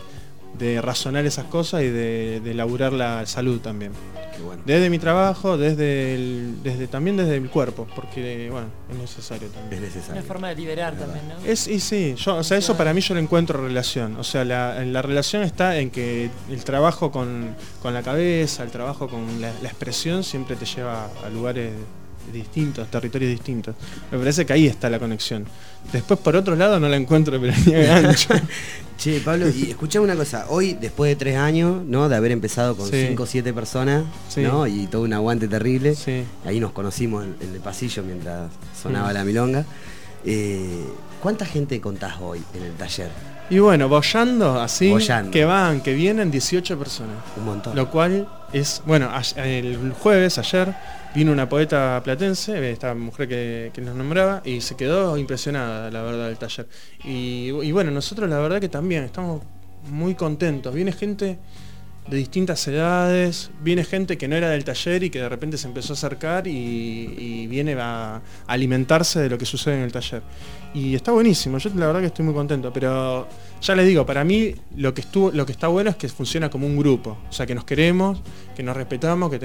de razonar esas cosas y de laburar la salud también. Qué bueno. Desde mi trabajo, también desde el cuerpo, porque bueno, es necesario también. Es necesario. Una forma de liberar también, ¿no? Eso para mí yo lo encuentro relación. O sea, la relación está en que el trabajo con la cabeza, el trabajo con la expresión siempre te lleva a lugares distintos, territorios distintos. Me parece que ahí está la conexión. Después por otro lado no la encuentro pero ni de ancho. Che, Pablo, y escuchame una cosa, hoy después de 3 años, ¿no? De haber empezado con 5 o 7 personas, ¿no? Y todo un aguante terrible. Ahí nos conocimos en el pasillo mientras sonaba la milonga. ¿Cuánta gente contás hoy en el taller? Y bueno, boyando así, que vienen 18 personas. Un montón. Lo cual es, bueno, el jueves, ayer, vino una poeta platense, esta mujer que nos nombraba, y se quedó impresionada, la verdad, del taller. Y bueno, nosotros la verdad que también estamos muy contentos. Viene gente de distintas edades, viene gente que no era del taller y que de repente se empezó a acercar y viene a alimentarse de lo que sucede en el taller. Y está buenísimo, yo la verdad que estoy muy contento, pero ya les digo, para mí lo que está bueno es que funciona como un grupo, o sea, que nos queremos, que nos respetamos, que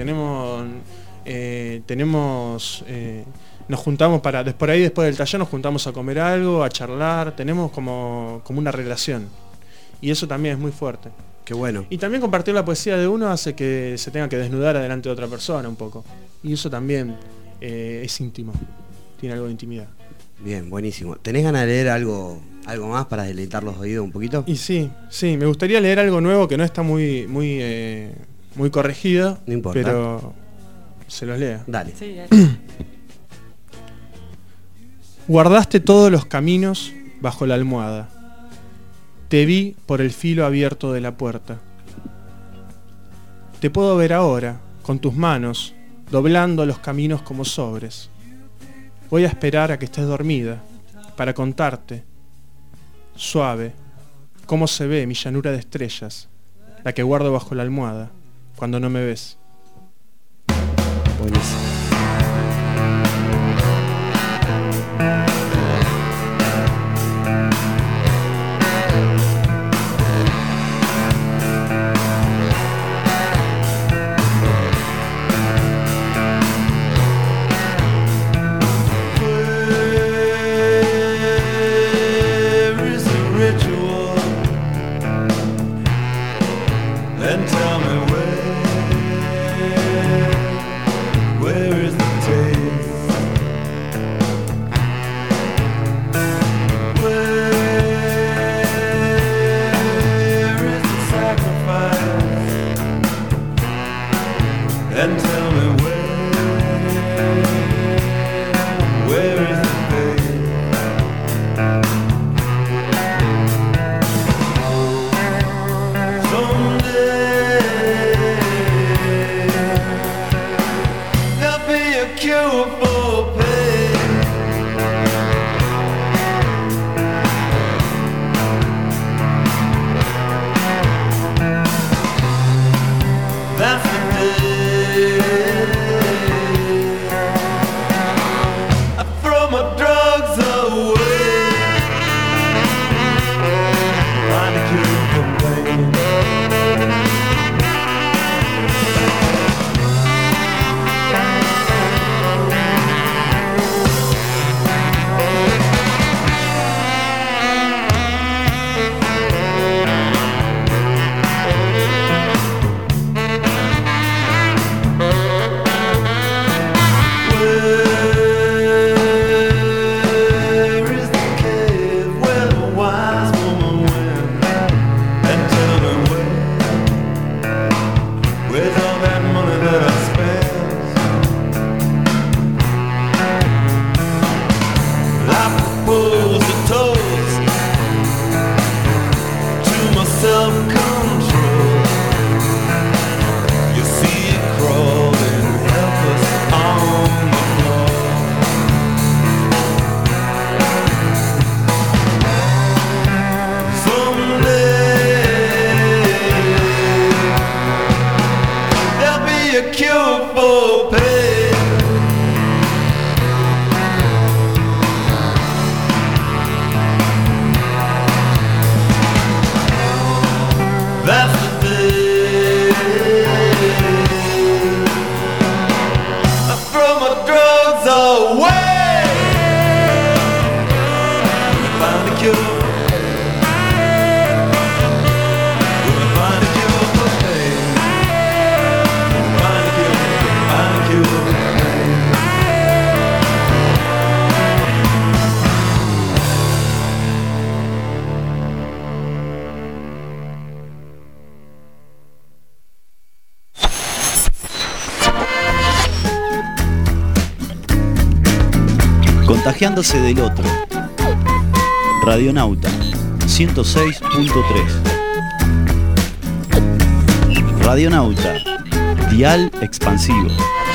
nos juntamos por ahí después del taller nos juntamos a comer algo, a charlar, tenemos como una relación. Y eso también es muy fuerte. Qué bueno. Y también compartir la poesía de uno hace que se tenga que desnudar delante de otra persona un poco. Y eso también es íntimo, tiene algo de intimidad. Bien, buenísimo. ¿Tenés ganas de leer algo más para deleitar los oídos un poquito? Y sí, me gustaría leer algo nuevo que no está muy corregido. No importa. Pero se los lea. Dale. Sí, dale. Guardaste todos los caminos bajo la almohada. Te vi por el filo abierto de la puerta. Te puedo ver ahora, con tus manos, doblando los caminos como sobres. Voy a esperar a que estés dormida, para contarte, suave, cómo se ve mi llanura de estrellas, la que guardo bajo la almohada, cuando no me ves. Buenísimo. contagiándose del otro. Radionauta 106.3. Radionauta, dial expansivo.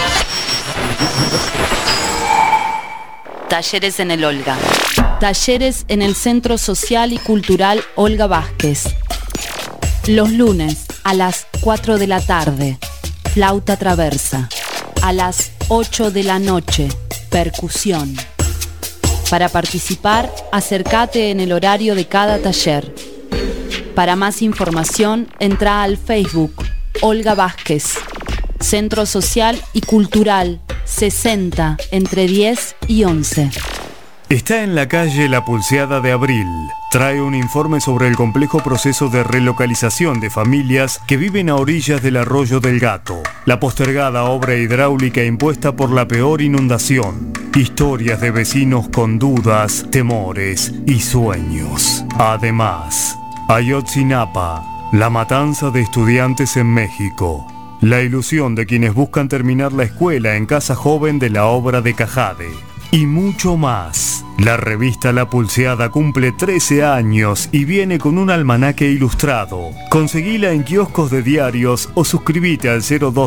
Talleres en el Olga. Talleres en el Centro Social y Cultural Olga Vázquez. Los lunes a las 4 de la tarde, flauta traversa. A las 8 de la noche, percusión. Para participar, acércate en el horario de cada taller. Para más información, entra al Facebook Olga Vázquez, Centro Social y Cultural 60 entre 10 y 11. Está en la calle La Pulseada de Abril. Trae un informe sobre el complejo proceso de relocalización de familias que viven a orillas del Arroyo del Gato. La postergada obra hidráulica impuesta por la peor inundación. Historias de vecinos con dudas, temores y sueños. Además, Ayotzinapa, la matanza de estudiantes en México. La ilusión de quienes buscan terminar la escuela en Casa Joven de la obra de Cajade. Y mucho más. La revista La Pulseada cumple 13 años y viene con un almanaque ilustrado. Conseguila en kioscos de diarios o suscríbete al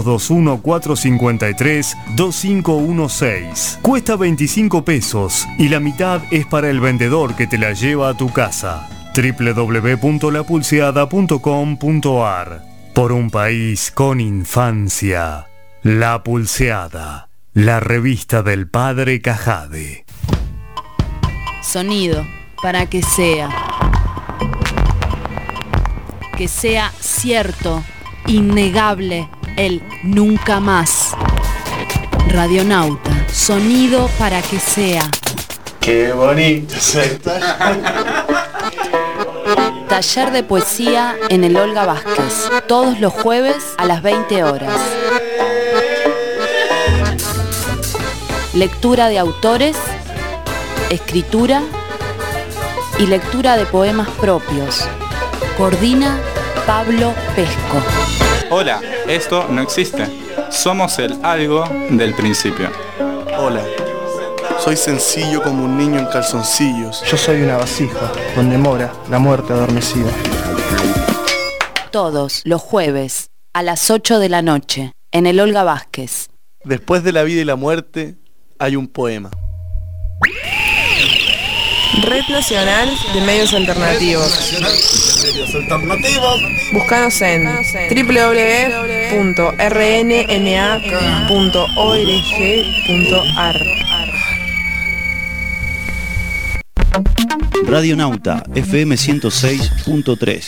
0221-453-2516. Cuesta 25 pesos y la mitad es para el vendedor que te la lleva a tu casa. www.lapulseada.com.ar. Por un país con infancia. La Pulseada. La revista del padre Cajade. Sonido para que sea cierto, innegable, el nunca más. Radionauta, sonido para que sea. Qué bonito es esto. Taller de poesía en el Olga Vázquez, todos los jueves a las 20 horas. Lectura de autores, escritura y lectura de poemas propios. Coordina Pablo Pesco. Hola, esto no existe. Somos el algo del principio. Hola, soy sencillo como un niño en calzoncillos. Yo soy una vasija donde mora la muerte adormecida. Todos los jueves a las 8 de la noche en el Olga Vázquez. Después de la vida y la muerte hay un poema. Red Nacional de Medios Alternativos. Búscanos en www.rnma.org.ar. Radionauta FM 106.3.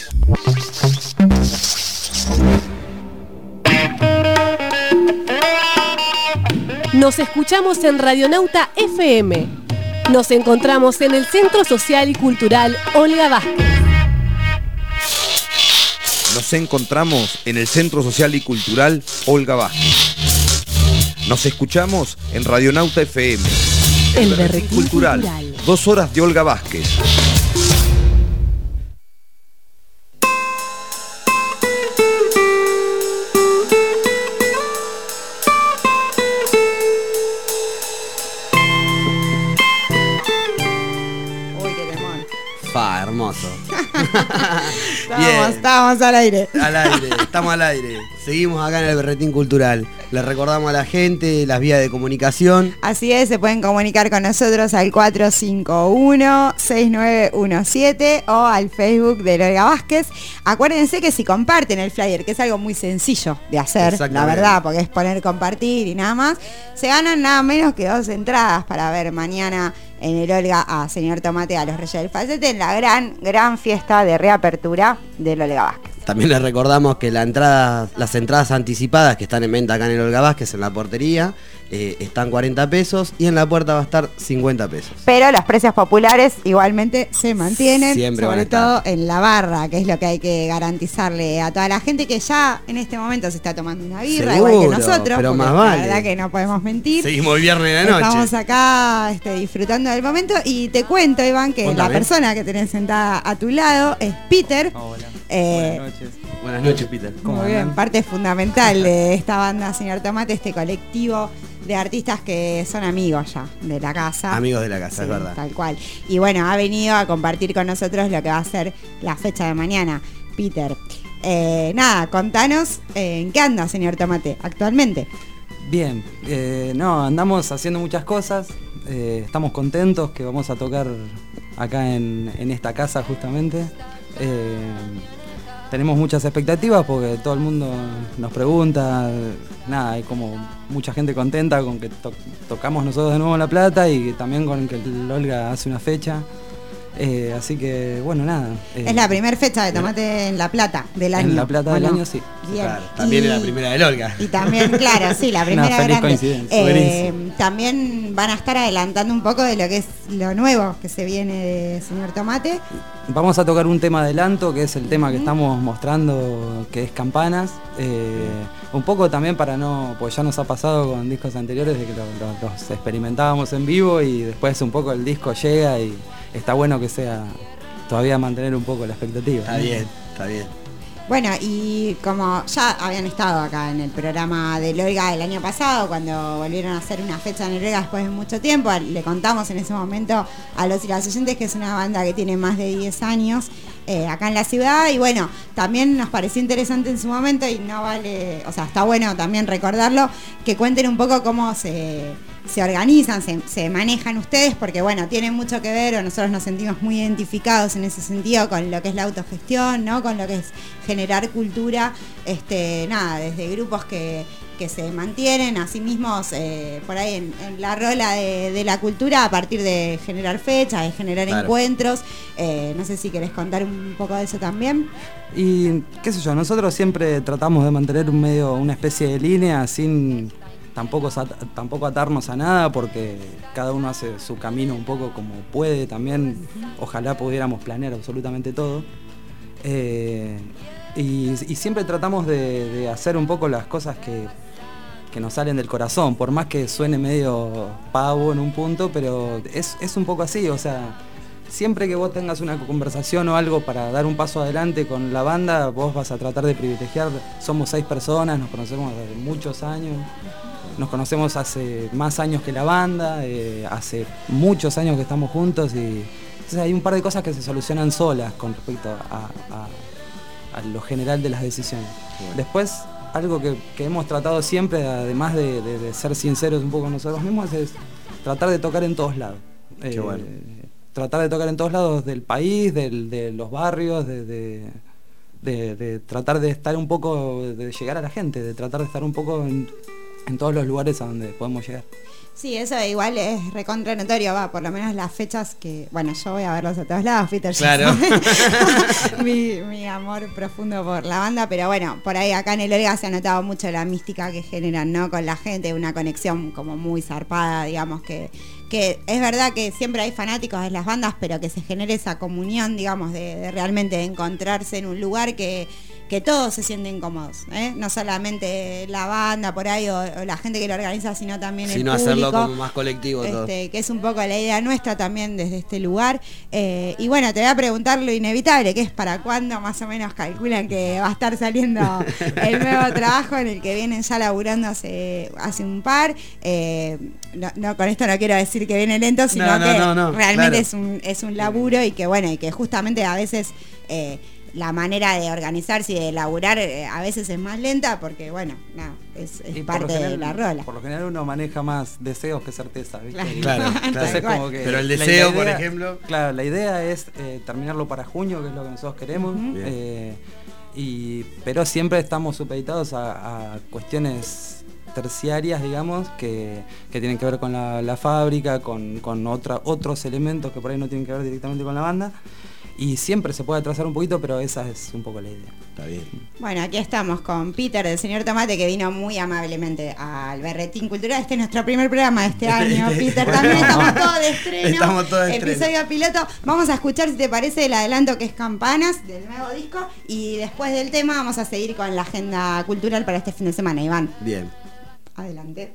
Nos escuchamos en Radionauta FM. Nos encontramos en el Centro Social y Cultural Olga Vázquez. Nos encontramos en el Centro Social y Cultural Olga Vázquez. Nos escuchamos en Radionauta FM. El Berretín Cultural. 2 horas de Olga Vázquez. Hermoso. Estábamos al aire. Estamos al aire. Seguimos acá en el Berretín Cultural. Les recordamos a la gente las vías de comunicación. Así es, se pueden comunicar con nosotros al 451-6917 o al Facebook de Olga Vázquez. Acuérdense que si comparten el flyer, que es algo muy sencillo de hacer, la verdad, porque es poner compartir y nada más, se ganan nada menos que 2 entradas para ver mañana en el Olga a Señor Tomate, a los Reyes del Falsete, en la gran fiesta de reapertura del Olga Vázquez. También les recordamos que las entradas anticipadas que están en venta acá en el Olga Vázquez, en la portería, están 40 pesos y en la puerta va a estar 50 pesos. Pero los precios populares igualmente se mantienen, siempre sobre todo en la barra, que es lo que hay que garantizarle a toda la gente que ya en este momento se está tomando una birra, seguro, igual que nosotros, pero más la vale. verdad que no podemos mentir. Seguimos el viernes de la noche. Estamos acá disfrutando del momento y te cuento, Iván, que la persona que tenés sentada a tu lado es Peter. Hola. Buenas noches. Buenas noches, Peter. Muy bien, parte fundamental de esta banda Señor Tomate, este colectivo de artistas que son amigos ya de la casa. Amigos de la casa, es verdad. Tal cual. Y bueno, ha venido a compartir con nosotros lo que va a ser la fecha de mañana. Peter, nada, contanos en qué anda, señor Tomate, actualmente. Bien, no, andamos haciendo muchas cosas, estamos contentos que vamos a tocar acá en esta casa justamente. Tenemos muchas expectativas porque todo el mundo nos pregunta, nada, hay como mucha gente contenta con que tocamos nosotros de nuevo en La Plata y también con que el Olga hace una fecha. Así que, bueno, nada. Es la primera fecha de Tomate en La Plata del año. En La Plata del año, sí. Bien. Claro, también es la primera del Olga. Y también, claro, sí, la primera Una feliz grande. coincidencia. También van a estar adelantando un poco de lo que es lo nuevo que se viene de señor Tomate. Vamos a tocar un tema adelanto, que es el tema que estamos mostrando, que es Campanas. Un poco también para no, pues ya nos ha pasado con discos anteriores de que los experimentábamos en vivo y después un poco el disco llega y está bueno que sea todavía mantener un poco la expectativa. Está bien, está bien. Bueno, y como ya habían estado acá en el programa del Olga el año pasado, cuando volvieron a hacer una fecha en el Olga después de mucho tiempo, le contamos en ese momento a los y las oyentes que es una banda que tiene más de 10 años acá en la ciudad, y bueno, también nos pareció interesante en su momento y no vale, o sea, está bueno también recordarlo, que cuenten un poco cómo se organizan, se manejan ustedes, porque bueno, tienen mucho que ver, o nosotros nos sentimos muy identificados en ese sentido con lo que es la autogestión, ¿no? Con lo que es generar cultura, nada, desde grupos que se mantienen a sí mismos por ahí en la rola de la cultura a partir de generar fechas, de generar encuentros. No sé si querés contar un poco de eso también. Y qué sé yo, nosotros siempre tratamos de mantener una especie de línea sin tampoco atarnos a nada, porque cada uno hace su camino un poco como puede también. Ojalá pudiéramos planear absolutamente todo. Y siempre tratamos de hacer un poco las cosas que nos salen del corazón, por más que suene medio pavo en un punto, pero es un poco así, o sea, siempre que vos tengas una conversación o algo para dar un paso adelante con la banda, vos vas a tratar de privilegiar. Somos 6 personas, nos conocemos desde muchos años, nos conocemos hace más años que la banda, hace muchos años que estamos juntos, y entonces hay un par de cosas que se solucionan solas con respecto a lo general de las decisiones. Bueno. Después, algo que hemos tratado siempre, además de ser sinceros un poco nosotros mismos, es tratar de tocar en todos lados. Qué bueno. Tratar de tocar en todos lados del país, de los barrios, de tratar de estar un poco, de llegar a la gente, de tratar de estar un poco en todos los lugares a donde podemos llegar. Sí, eso igual es recontra notorio, por lo menos las fechas que, bueno, yo voy a verlos a todos lados, Peter. Claro. mi amor profundo por la banda, pero bueno, por ahí acá en el Olga se ha notado mucho la mística que generan, ¿no? Con la gente, una conexión como muy zarpada, digamos, que es verdad que siempre hay fanáticos de las bandas, pero que se genere esa comunión, digamos, de realmente encontrarse en un lugar que todos se sienten cómodos, ¿eh? No solamente la banda por ahí o la gente que lo organiza, sino también el público. Hacerlo como más colectivo todo. Que es un poco la idea nuestra también desde este lugar. Y bueno, te voy a preguntar lo inevitable, que es para cuándo más o menos calculan que va a estar saliendo el nuevo trabajo en el que vienen ya laburando hace un par. No, con esto no quiero decir que viene lento, sino que realmente claro. es un laburo y que bueno, y que justamente a veces la manera de organizarse y de laburar a veces es más lenta porque bueno, es parte de la rola. Por lo general uno maneja más deseos que certeza, ¿viste? Claro. Entonces, como que pero el deseo, por ejemplo. Claro, la idea es terminarlo para junio, que es lo que nosotros queremos. Pero siempre estamos supeditados a cuestiones terciarias, digamos, que tienen que ver con la fábrica, con otros elementos que por ahí no tienen que ver directamente con la banda. Y siempre se puede atrasar un poquito, pero esa es un poco la idea. Está bien. Bueno, aquí estamos con Peter, del señor Tomate, que vino muy amablemente al Berretín Cultural. Este es nuestro primer programa de este año, Peter. También estamos todos de estreno. Estamos todos de estreno. Episodio piloto. Vamos a escuchar, si te parece, el adelanto que es Campanas, del nuevo disco. Y después del tema vamos a seguir con la agenda cultural para este fin de semana, Iván. Bien. Adelante.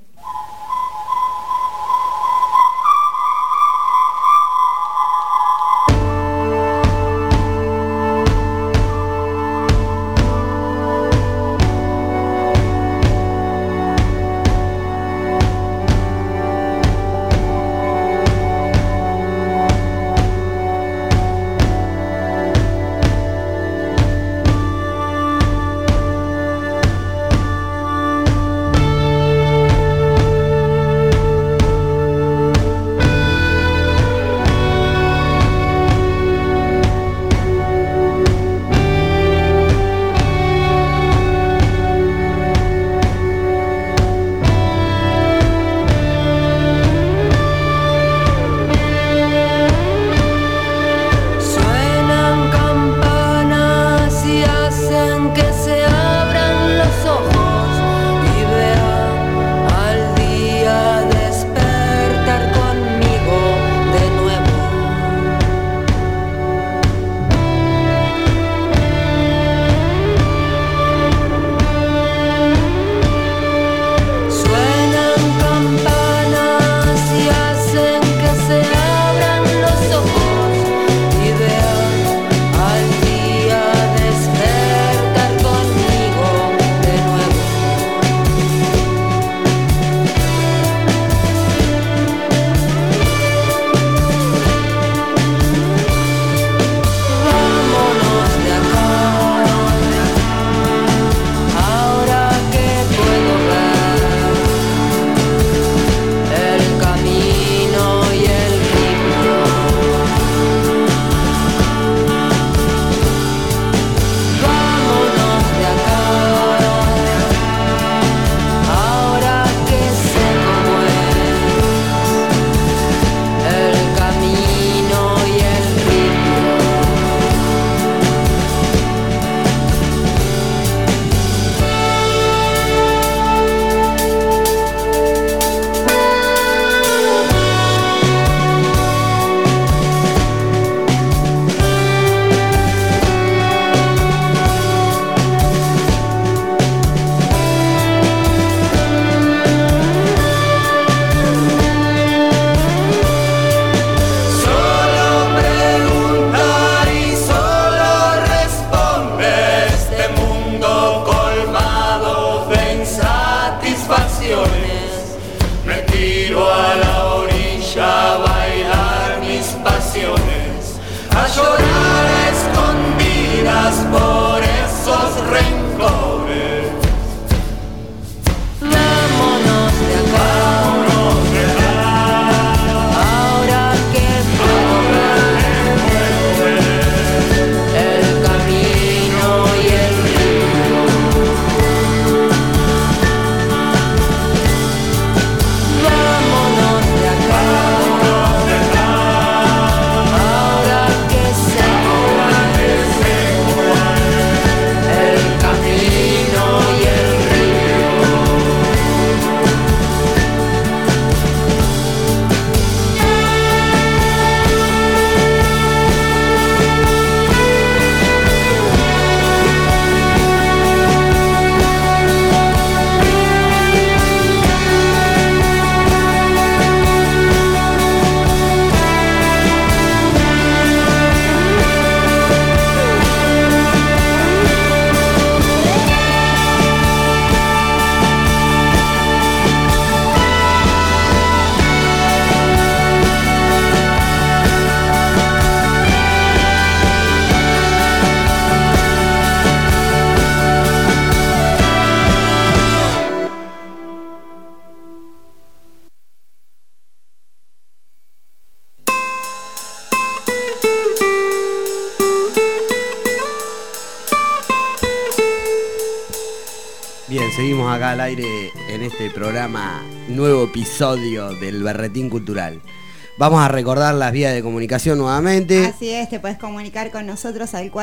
estamos acá al aire en este programa, nuevo episodio del Berretín Cultural. Vamos a recordar las vías de comunicación nuevamente. Así es, te puedes comunicar con nosotros al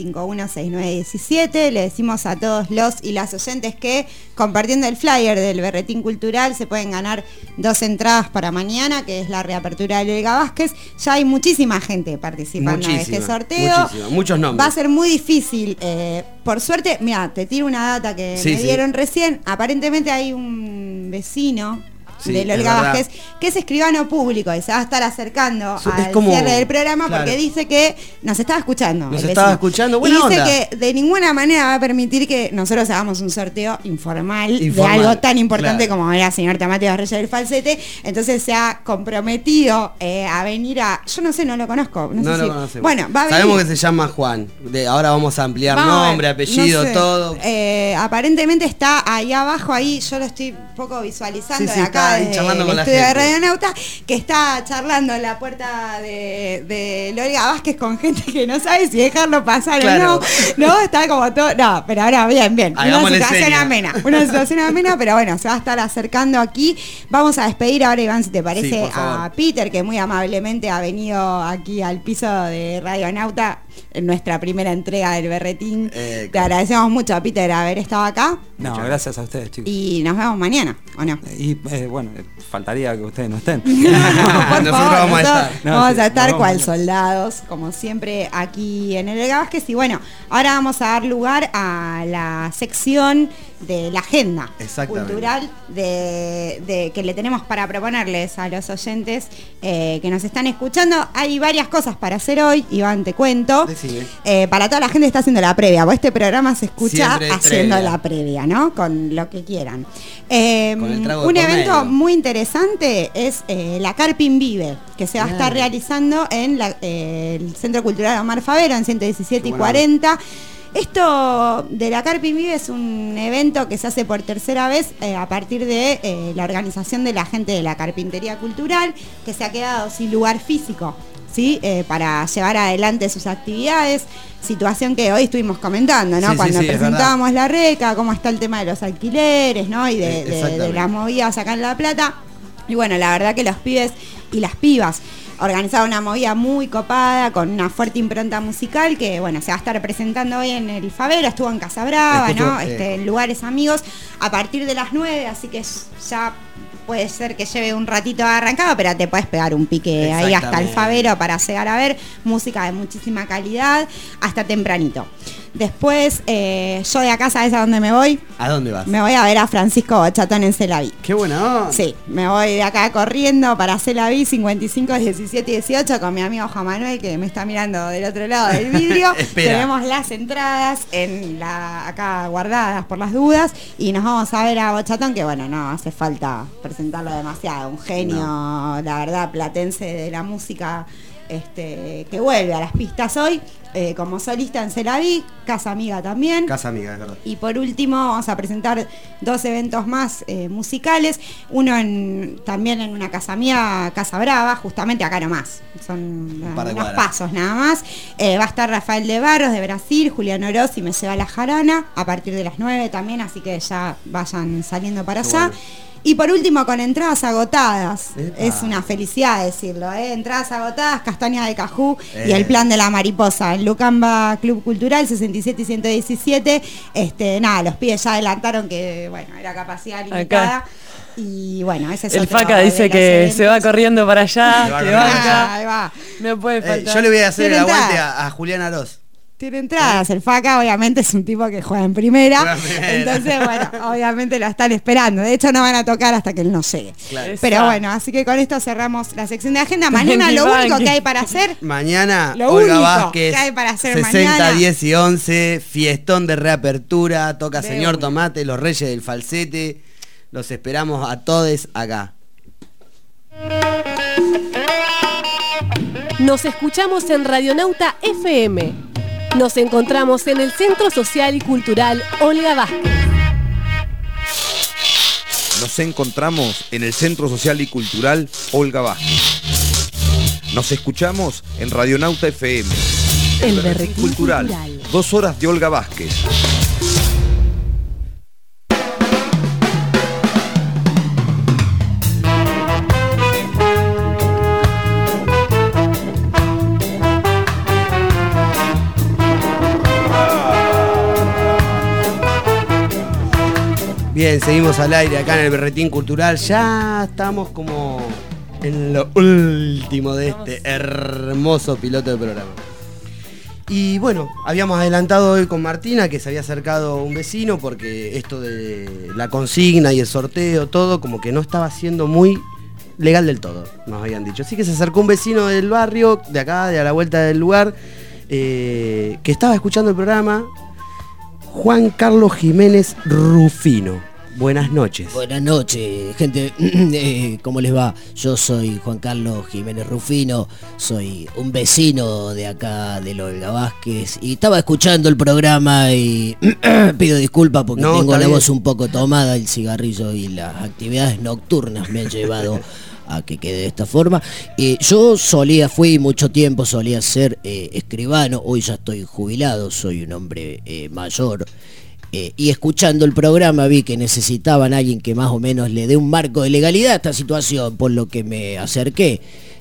451-6917. Le decimos a todos los y las oyentes que compartiendo el flyer del Berretín Cultural se pueden ganar 2 entradas para mañana, que es la reapertura del Olga Vázquez. Ya hay muchísima gente participando en este sorteo. Muchos nombres. Va a ser muy difícil. Por suerte, mira, te tiro una data que me dieron recién. Aparentemente hay un vecino del Olga Vázquez, que es escribano público y se va a estar acercando al cierre del programa, porque dice que nos estaba escuchando. Nos estaba escuchando, buena onda. Y dice onda. que de ninguna manera va a permitir que nosotros hagamos un sorteo informal de algo tan importante como era el señor Tomate Reyes del Falsete. Entonces se ha comprometido a venir a... Yo no sé, no lo conozco. No sé lo si... conocemos. Bueno, va a venir. Sabemos que se llama Juan. Ahora vamos a ampliar nombre, apellido, no sé. todo. Aparentemente está ahí abajo, ahí yo lo estoy un poco visualizando de acá. Charlando con la estudio gente. de Radionauta, que está charlando en la puerta de Olga Vázquez con gente que no sabe si dejarlo pasar o no. No, está como todo. No, pero ahora bien. Una situación amena, pero bueno, se va a estar acercando aquí. Vamos a despedir ahora, Iván, si te parece, a Peter, que muy amablemente ha venido aquí al piso de Radionauta en nuestra primera entrega del Berretín. Te agradecemos mucho, Peter, haber estado acá. No, gracias a ustedes, chicos. Y nos vemos mañana, ¿o no? Y bueno, faltaría que ustedes no estén. Nosotros vamos a estar. Vamos a estar cual estar. soldados, como siempre, aquí en el Olga Vázquez. Y bueno, ahora vamos a dar lugar a la sección de la agenda cultural de que le tenemos para proponerles a los oyentes que nos están escuchando. Hay varias cosas para hacer hoy, Iván, te cuento. Para toda la gente que está haciendo la previa, porque este programa se escucha haciendo la previa, ¿no? Con lo que quieran. Un evento muy interesante es la Carpin Vive, que se va a estar realizando en el Centro Cultural Omar Favero, en 117 y 40. Esto de la Carpin Vive es un evento que se hace por tercera vez a partir de la organización de la gente de la Carpintería Cultural, que se ha quedado sin lugar físico, ¿sí? Para llevar adelante sus actividades. Situación que hoy estuvimos comentando, ¿no? Cuando presentábamos la RECA, cómo está el tema de los alquileres, ¿no? Y de las movidas acá en La Plata. Y bueno, la verdad que los pibes y las pibas organizaron una movida muy copada, con una fuerte impronta musical, que bueno, se va a estar presentando hoy en el Favero, estuvo en Casa Brava, ¿no? En lugares amigos, a partir de las 9, así que ya puede ser que lleve un ratito arrancado, pero te puedes pegar un pique ahí hasta el Favero para llegar a ver música de muchísima calidad hasta tempranito. Después, yo de acá, ¿sabes a dónde me voy? ¿A dónde vas? Me voy a ver a Francisco Bochatón en Celaví. ¡Qué buena onda! Sí, me voy de acá corriendo para Celaví 55, 17 y 18 con mi amigo Juan Manuel, que me está mirando del otro lado del vidrio. Tenemos las entradas acá guardadas por las dudas y nos vamos a ver a Bochatón, que bueno, no hace falta presentarlo demasiado. Un genio, la verdad, platense de la música, que vuelve a las pistas hoy. Como solista en Celaví, Casa Amiga también. Casa Amiga, es verdad. Y por último vamos a presentar 2 eventos más musicales. Uno también en una Casa Amiga, Casa Brava, justamente acá nomás. Son unos pasos nada más. Va a estar Rafael de Barros de Brasil, Julián Oroz y Me Lleva la Jarana a partir de las 9 también, así que ya vayan saliendo para allá. Y por último, con entradas agotadas. Es una felicidad decirlo, entradas agotadas, Castaña de Cajú y el Plan de la Mariposa. En Lucamba Club Cultural, 67 y 117. Los pibes ya adelantaron que, bueno, era capacidad limitada. Acá. Y bueno, ese es el Faca dice que eventos. Se va corriendo para allá, que banca. Ahí va. No puede faltar. Yo le voy a hacer el aguante a Julián Oroz. Tiene entradas, el Faca obviamente es un tipo que juega en primera, entonces bueno, obviamente lo están esperando, de hecho no van a tocar hasta que él no llegue. Pero bueno, así que con esto cerramos la sección de agenda. Mañana lo único que hay para hacer, mañana lo Olga único Vázquez, que hay para hacer 60, mañana, 10 y 11, fiestón de reapertura, toca Señor Tomate, los Reyes del Falsete, los esperamos a todos acá. Nos escuchamos en Radionauta FM. Nos encontramos en el Centro Social y Cultural Olga Vázquez. Nos encontramos en el Centro Social y Cultural Olga Vázquez. Nos escuchamos en Radionauta FM. El Berretín Cultural. 2 horas de Olga Vázquez. Bien, seguimos al aire acá en el Berretín Cultural. Ya estamos como en lo último de este hermoso piloto de programa. Y bueno, habíamos adelantado hoy con Martina que se había acercado un vecino porque esto de la consigna y el sorteo, todo como que no estaba siendo muy legal del todo, nos habían dicho. Así que se acercó un vecino del barrio, de acá, de a la vuelta del lugar, que estaba escuchando el programa, Juan Carlos Jiménez Rufino. Buenas noches. Buenas noches, gente. ¿Cómo les va? Yo soy Juan Carlos Jiménez Rufino, soy un vecino de acá del Olga Vázquez y estaba escuchando el programa y pido disculpas porque tengo la voz un poco tomada, el cigarrillo y las actividades nocturnas me han llevado a que quede de esta forma. Yo fui mucho tiempo, solía ser escribano, hoy ya estoy jubilado, soy un hombre mayor. Y escuchando el programa vi que necesitaban a alguien que más o menos le dé un marco de legalidad a esta situación, por lo que me acerqué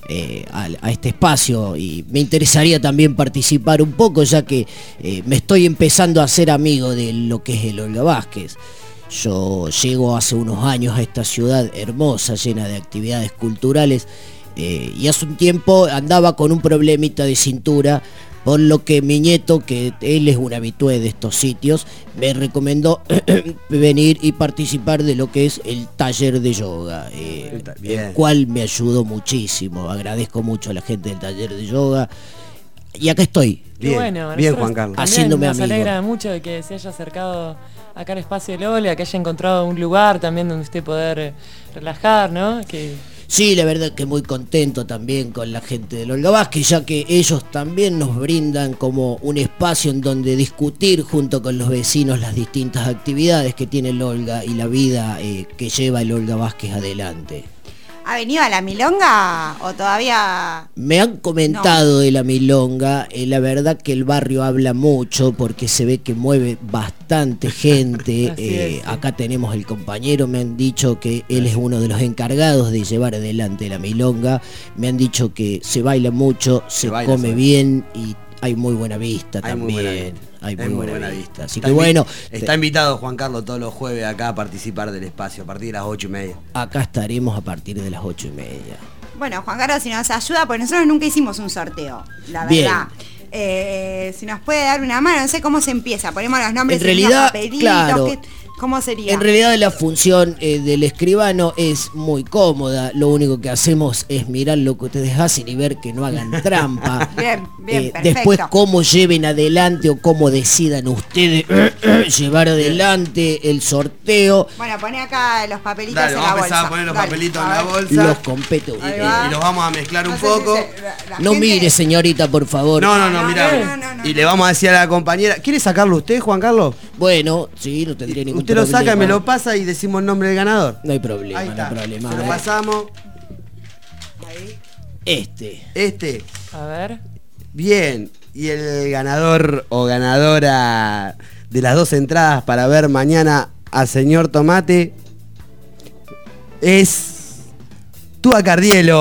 a este espacio y me interesaría también participar un poco, ya que me estoy empezando a hacer amigo de lo que es el Olga Vázquez. Yo llego hace unos años a esta ciudad hermosa, llena de actividades culturales, y hace un tiempo andaba con un problemita de cintura, por lo que mi nieto, que él es un habitué de estos sitios, me recomendó venir y participar de lo que es el taller de yoga, el cual me ayudó muchísimo. Agradezco mucho a la gente del taller de yoga. Y acá estoy. Bien, Juan Carlos. Haciéndome amigo. Nos alegra mucho de que se haya acercado acá al espacio de Olga, que haya encontrado un lugar también donde usted poder relajar, ¿no? Sí, la verdad que muy contento también con la gente del Olga Vázquez, ya que ellos también nos brindan como un espacio en donde discutir junto con los vecinos las distintas actividades que tiene el Olga y la vida que lleva el Olga Vázquez adelante. ¿Ha venido a la milonga o todavía...? Me han comentado de la milonga, la verdad que el barrio habla mucho porque se ve que mueve bastante gente. Acá tenemos el compañero, me han dicho que él es uno de los encargados de llevar adelante la milonga. Me han dicho que se baila mucho, se come bien y hay muy buena vista también. Hay muy buena vista. Así que bueno. Está invitado Juan Carlos todos los jueves acá a participar del espacio a partir de las 8:30. Acá estaremos a partir de las 8:30. Bueno, Juan Carlos, si nos ayuda, porque nosotros nunca hicimos un sorteo, la verdad. Si nos puede dar una mano, no sé cómo se empieza. Ponemos los nombres en realidad, papelitos, claro. ¿Cómo sería? En realidad la función del escribano es muy cómoda. Lo único que hacemos es mirar lo que ustedes hacen y ver que no hagan trampa. Bien, perfecto. Después cómo lleven adelante o cómo decidan ustedes llevar adelante el sorteo. Bueno, poné acá los papelitos en la bolsa. Vamos a empezar a poner los papelitos en la bolsa. Los compete y los vamos a mezclar un poco. No mire, señorita, por favor. No, mira. Y le vamos a decir a la compañera. ¿Quiere sacarlo usted, Juan Carlos? Bueno, sí, no tendría ningún problema. Usted lo saca y me lo pasa y decimos el nombre del ganador. No hay problema, Ahí está. no hay problema. Se lo pasamos. Ahí. Este. A ver. Bien. Y el ganador o ganadora de las 2 entradas para ver mañana al señor Tomate es Túa Cardielo.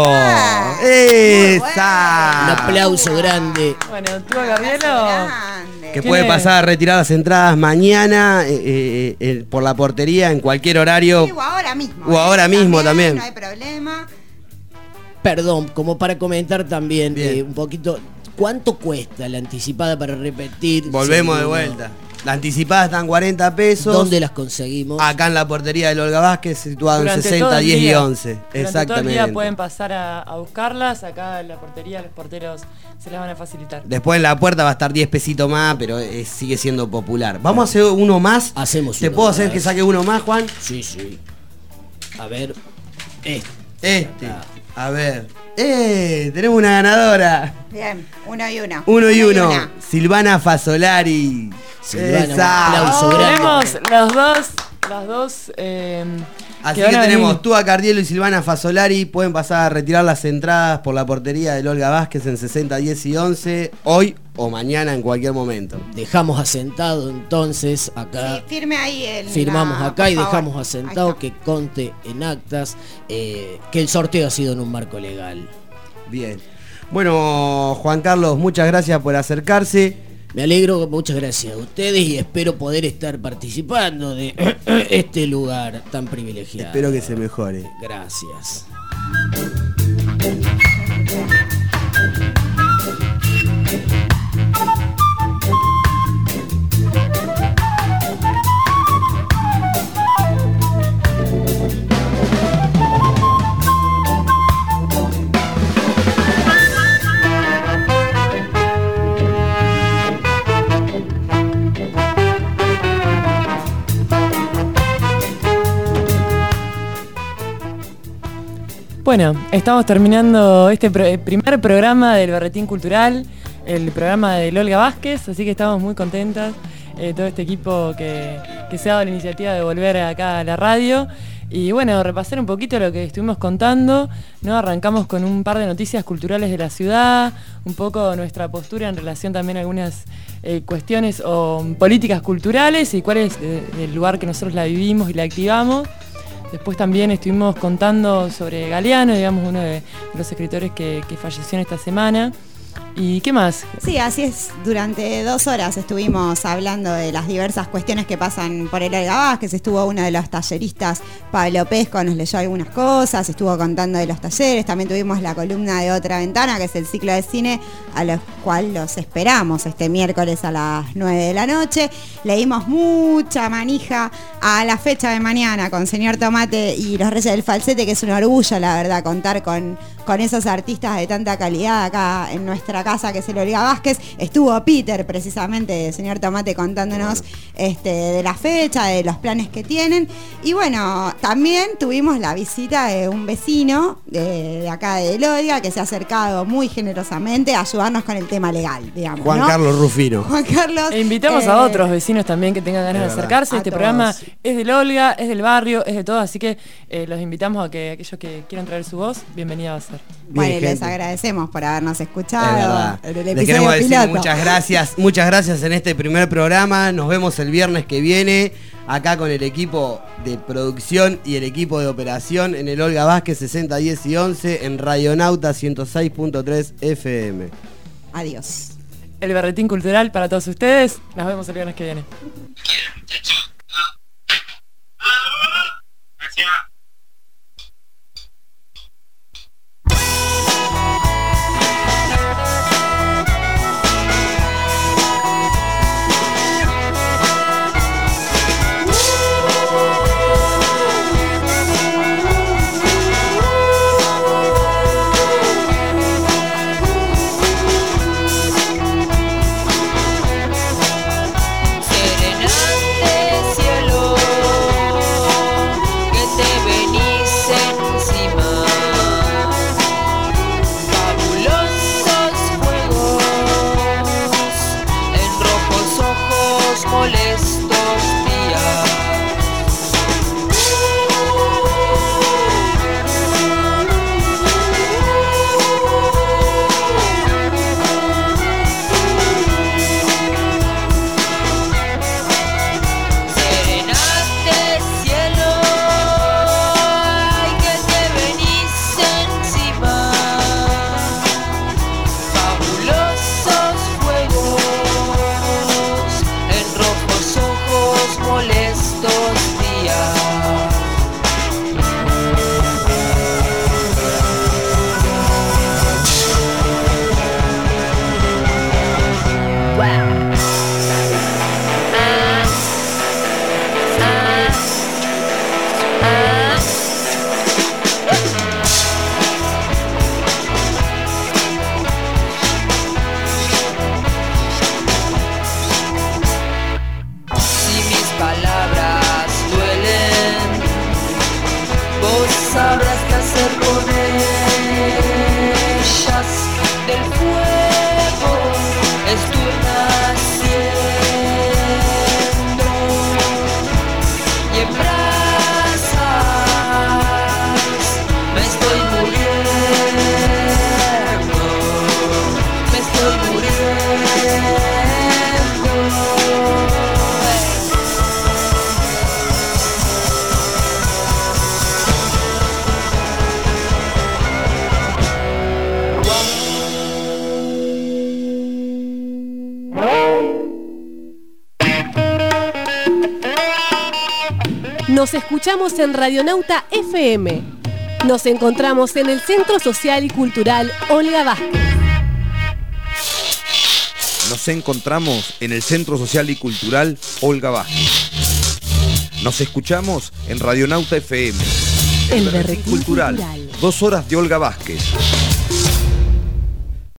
¡Esa! Un aplauso grande. Bueno, Túa Cardielo. Que puede pasar a retirar las entradas mañana por la portería en cualquier horario. Sí, o ahora mismo. O ahora mismo también. No hay problema. Perdón, como para comentar también un poquito, ¿cuánto cuesta la anticipada para repetir? Volvemos de vuelta. La anticipada están 40 pesos. ¿Dónde las conseguimos? Acá en la portería del Olga Vázquez, situado en 60, 10 y 11. Exactamente. Todo el día pueden pasar a buscarlas. Acá en la portería los porteros se las van a facilitar. Después en la puerta va a estar 10 pesitos más, pero sigue siendo popular. ¿Vamos a hacer uno más? Hacemos ¿Te puedo hacer que saque uno más, Juan? Sí. A ver. A ver. Tenemos una ganadora. Bien, 1 y 1. 1 y 1. Silvana Fasolari. Silvana, un aplauso grande. Tenemos las dos. Así que tenemos Túa Cardielo y Silvana Fasolari. Pueden pasar a retirar las entradas por la portería del Olga Vázquez en 60, 10 y 11. Hoy o mañana en cualquier momento. Dejamos asentado entonces acá. Sí, firme ahí firmamos acá y dejamos asentado que conte en actas que el sorteo ha sido en un marco legal. Bien. Bueno, Juan Carlos, muchas gracias por acercarse. Me alegro, muchas gracias a ustedes y espero poder estar participando de este lugar tan privilegiado. Espero que se mejore. Gracias. Bueno, estamos terminando este primer programa del Berretín Cultural, el programa de Olga Vázquez, así que estamos muy contentas, todo este equipo que se ha dado la iniciativa de volver acá a la radio. Y bueno, repasar un poquito lo que estuvimos contando, ¿no? Arrancamos con un par de noticias culturales de la ciudad, un poco nuestra postura en relación también a algunas cuestiones o políticas culturales y cuál es el lugar que nosotros la vivimos y la activamos. Después también estuvimos contando sobre Galeano, digamos, uno de los escritores que falleció en esta semana. ¿Y qué más? Sí, así es. Durante 2 horas estuvimos hablando de las diversas cuestiones que pasan por el Olga Vázquez. Estuvo uno de los talleristas, Pablo Pesco, nos leyó algunas cosas, estuvo contando de los talleres. También tuvimos la columna de Otra Ventana, que es el ciclo de cine, a los cual los esperamos este miércoles a las 9 de la noche. Le dimos mucha manija a la fecha de mañana con Señor Tomate y Los Reyes del Falsete, que es un orgullo, la verdad, contar con esos artistas de tanta calidad acá en nuestra casa, que es el Olga Vázquez. Estuvo Peter, precisamente, Señor Tomate, contándonos de la fecha, de los planes que tienen. Y bueno, también tuvimos la visita de un vecino de acá de Olga, que se ha acercado muy generosamente a ayudarnos con el tema legal, digamos. Juan Carlos Rufino. Juan Carlos. E invitamos a otros vecinos también que tengan ganas de acercarse. Este programa es del Olga, es del barrio, es de todo, así que los invitamos a que aquellos que quieran traer su voz, bienvenida va a ser. Bueno, y les agradecemos por habernos escuchado en el Les episodio queremos decir piloto. muchas gracias en este primer programa. Nos vemos el viernes que viene acá con el equipo de producción y el equipo de operación en el Olga Vázquez 60, 10 y 11 en Radionauta 106.3 FM. Adiós. El Berretín Cultural para todos ustedes. Nos vemos el viernes que viene. Serenante cielo, que te Nos escuchamos en Radionauta FM. Nos encontramos en el Centro Social y Cultural Olga Vázquez. Nos encontramos en el Centro Social y Cultural Olga Vázquez. Nos escuchamos en Radionauta FM. El Berretín Cultural. cultural. 2 horas de Olga Vázquez.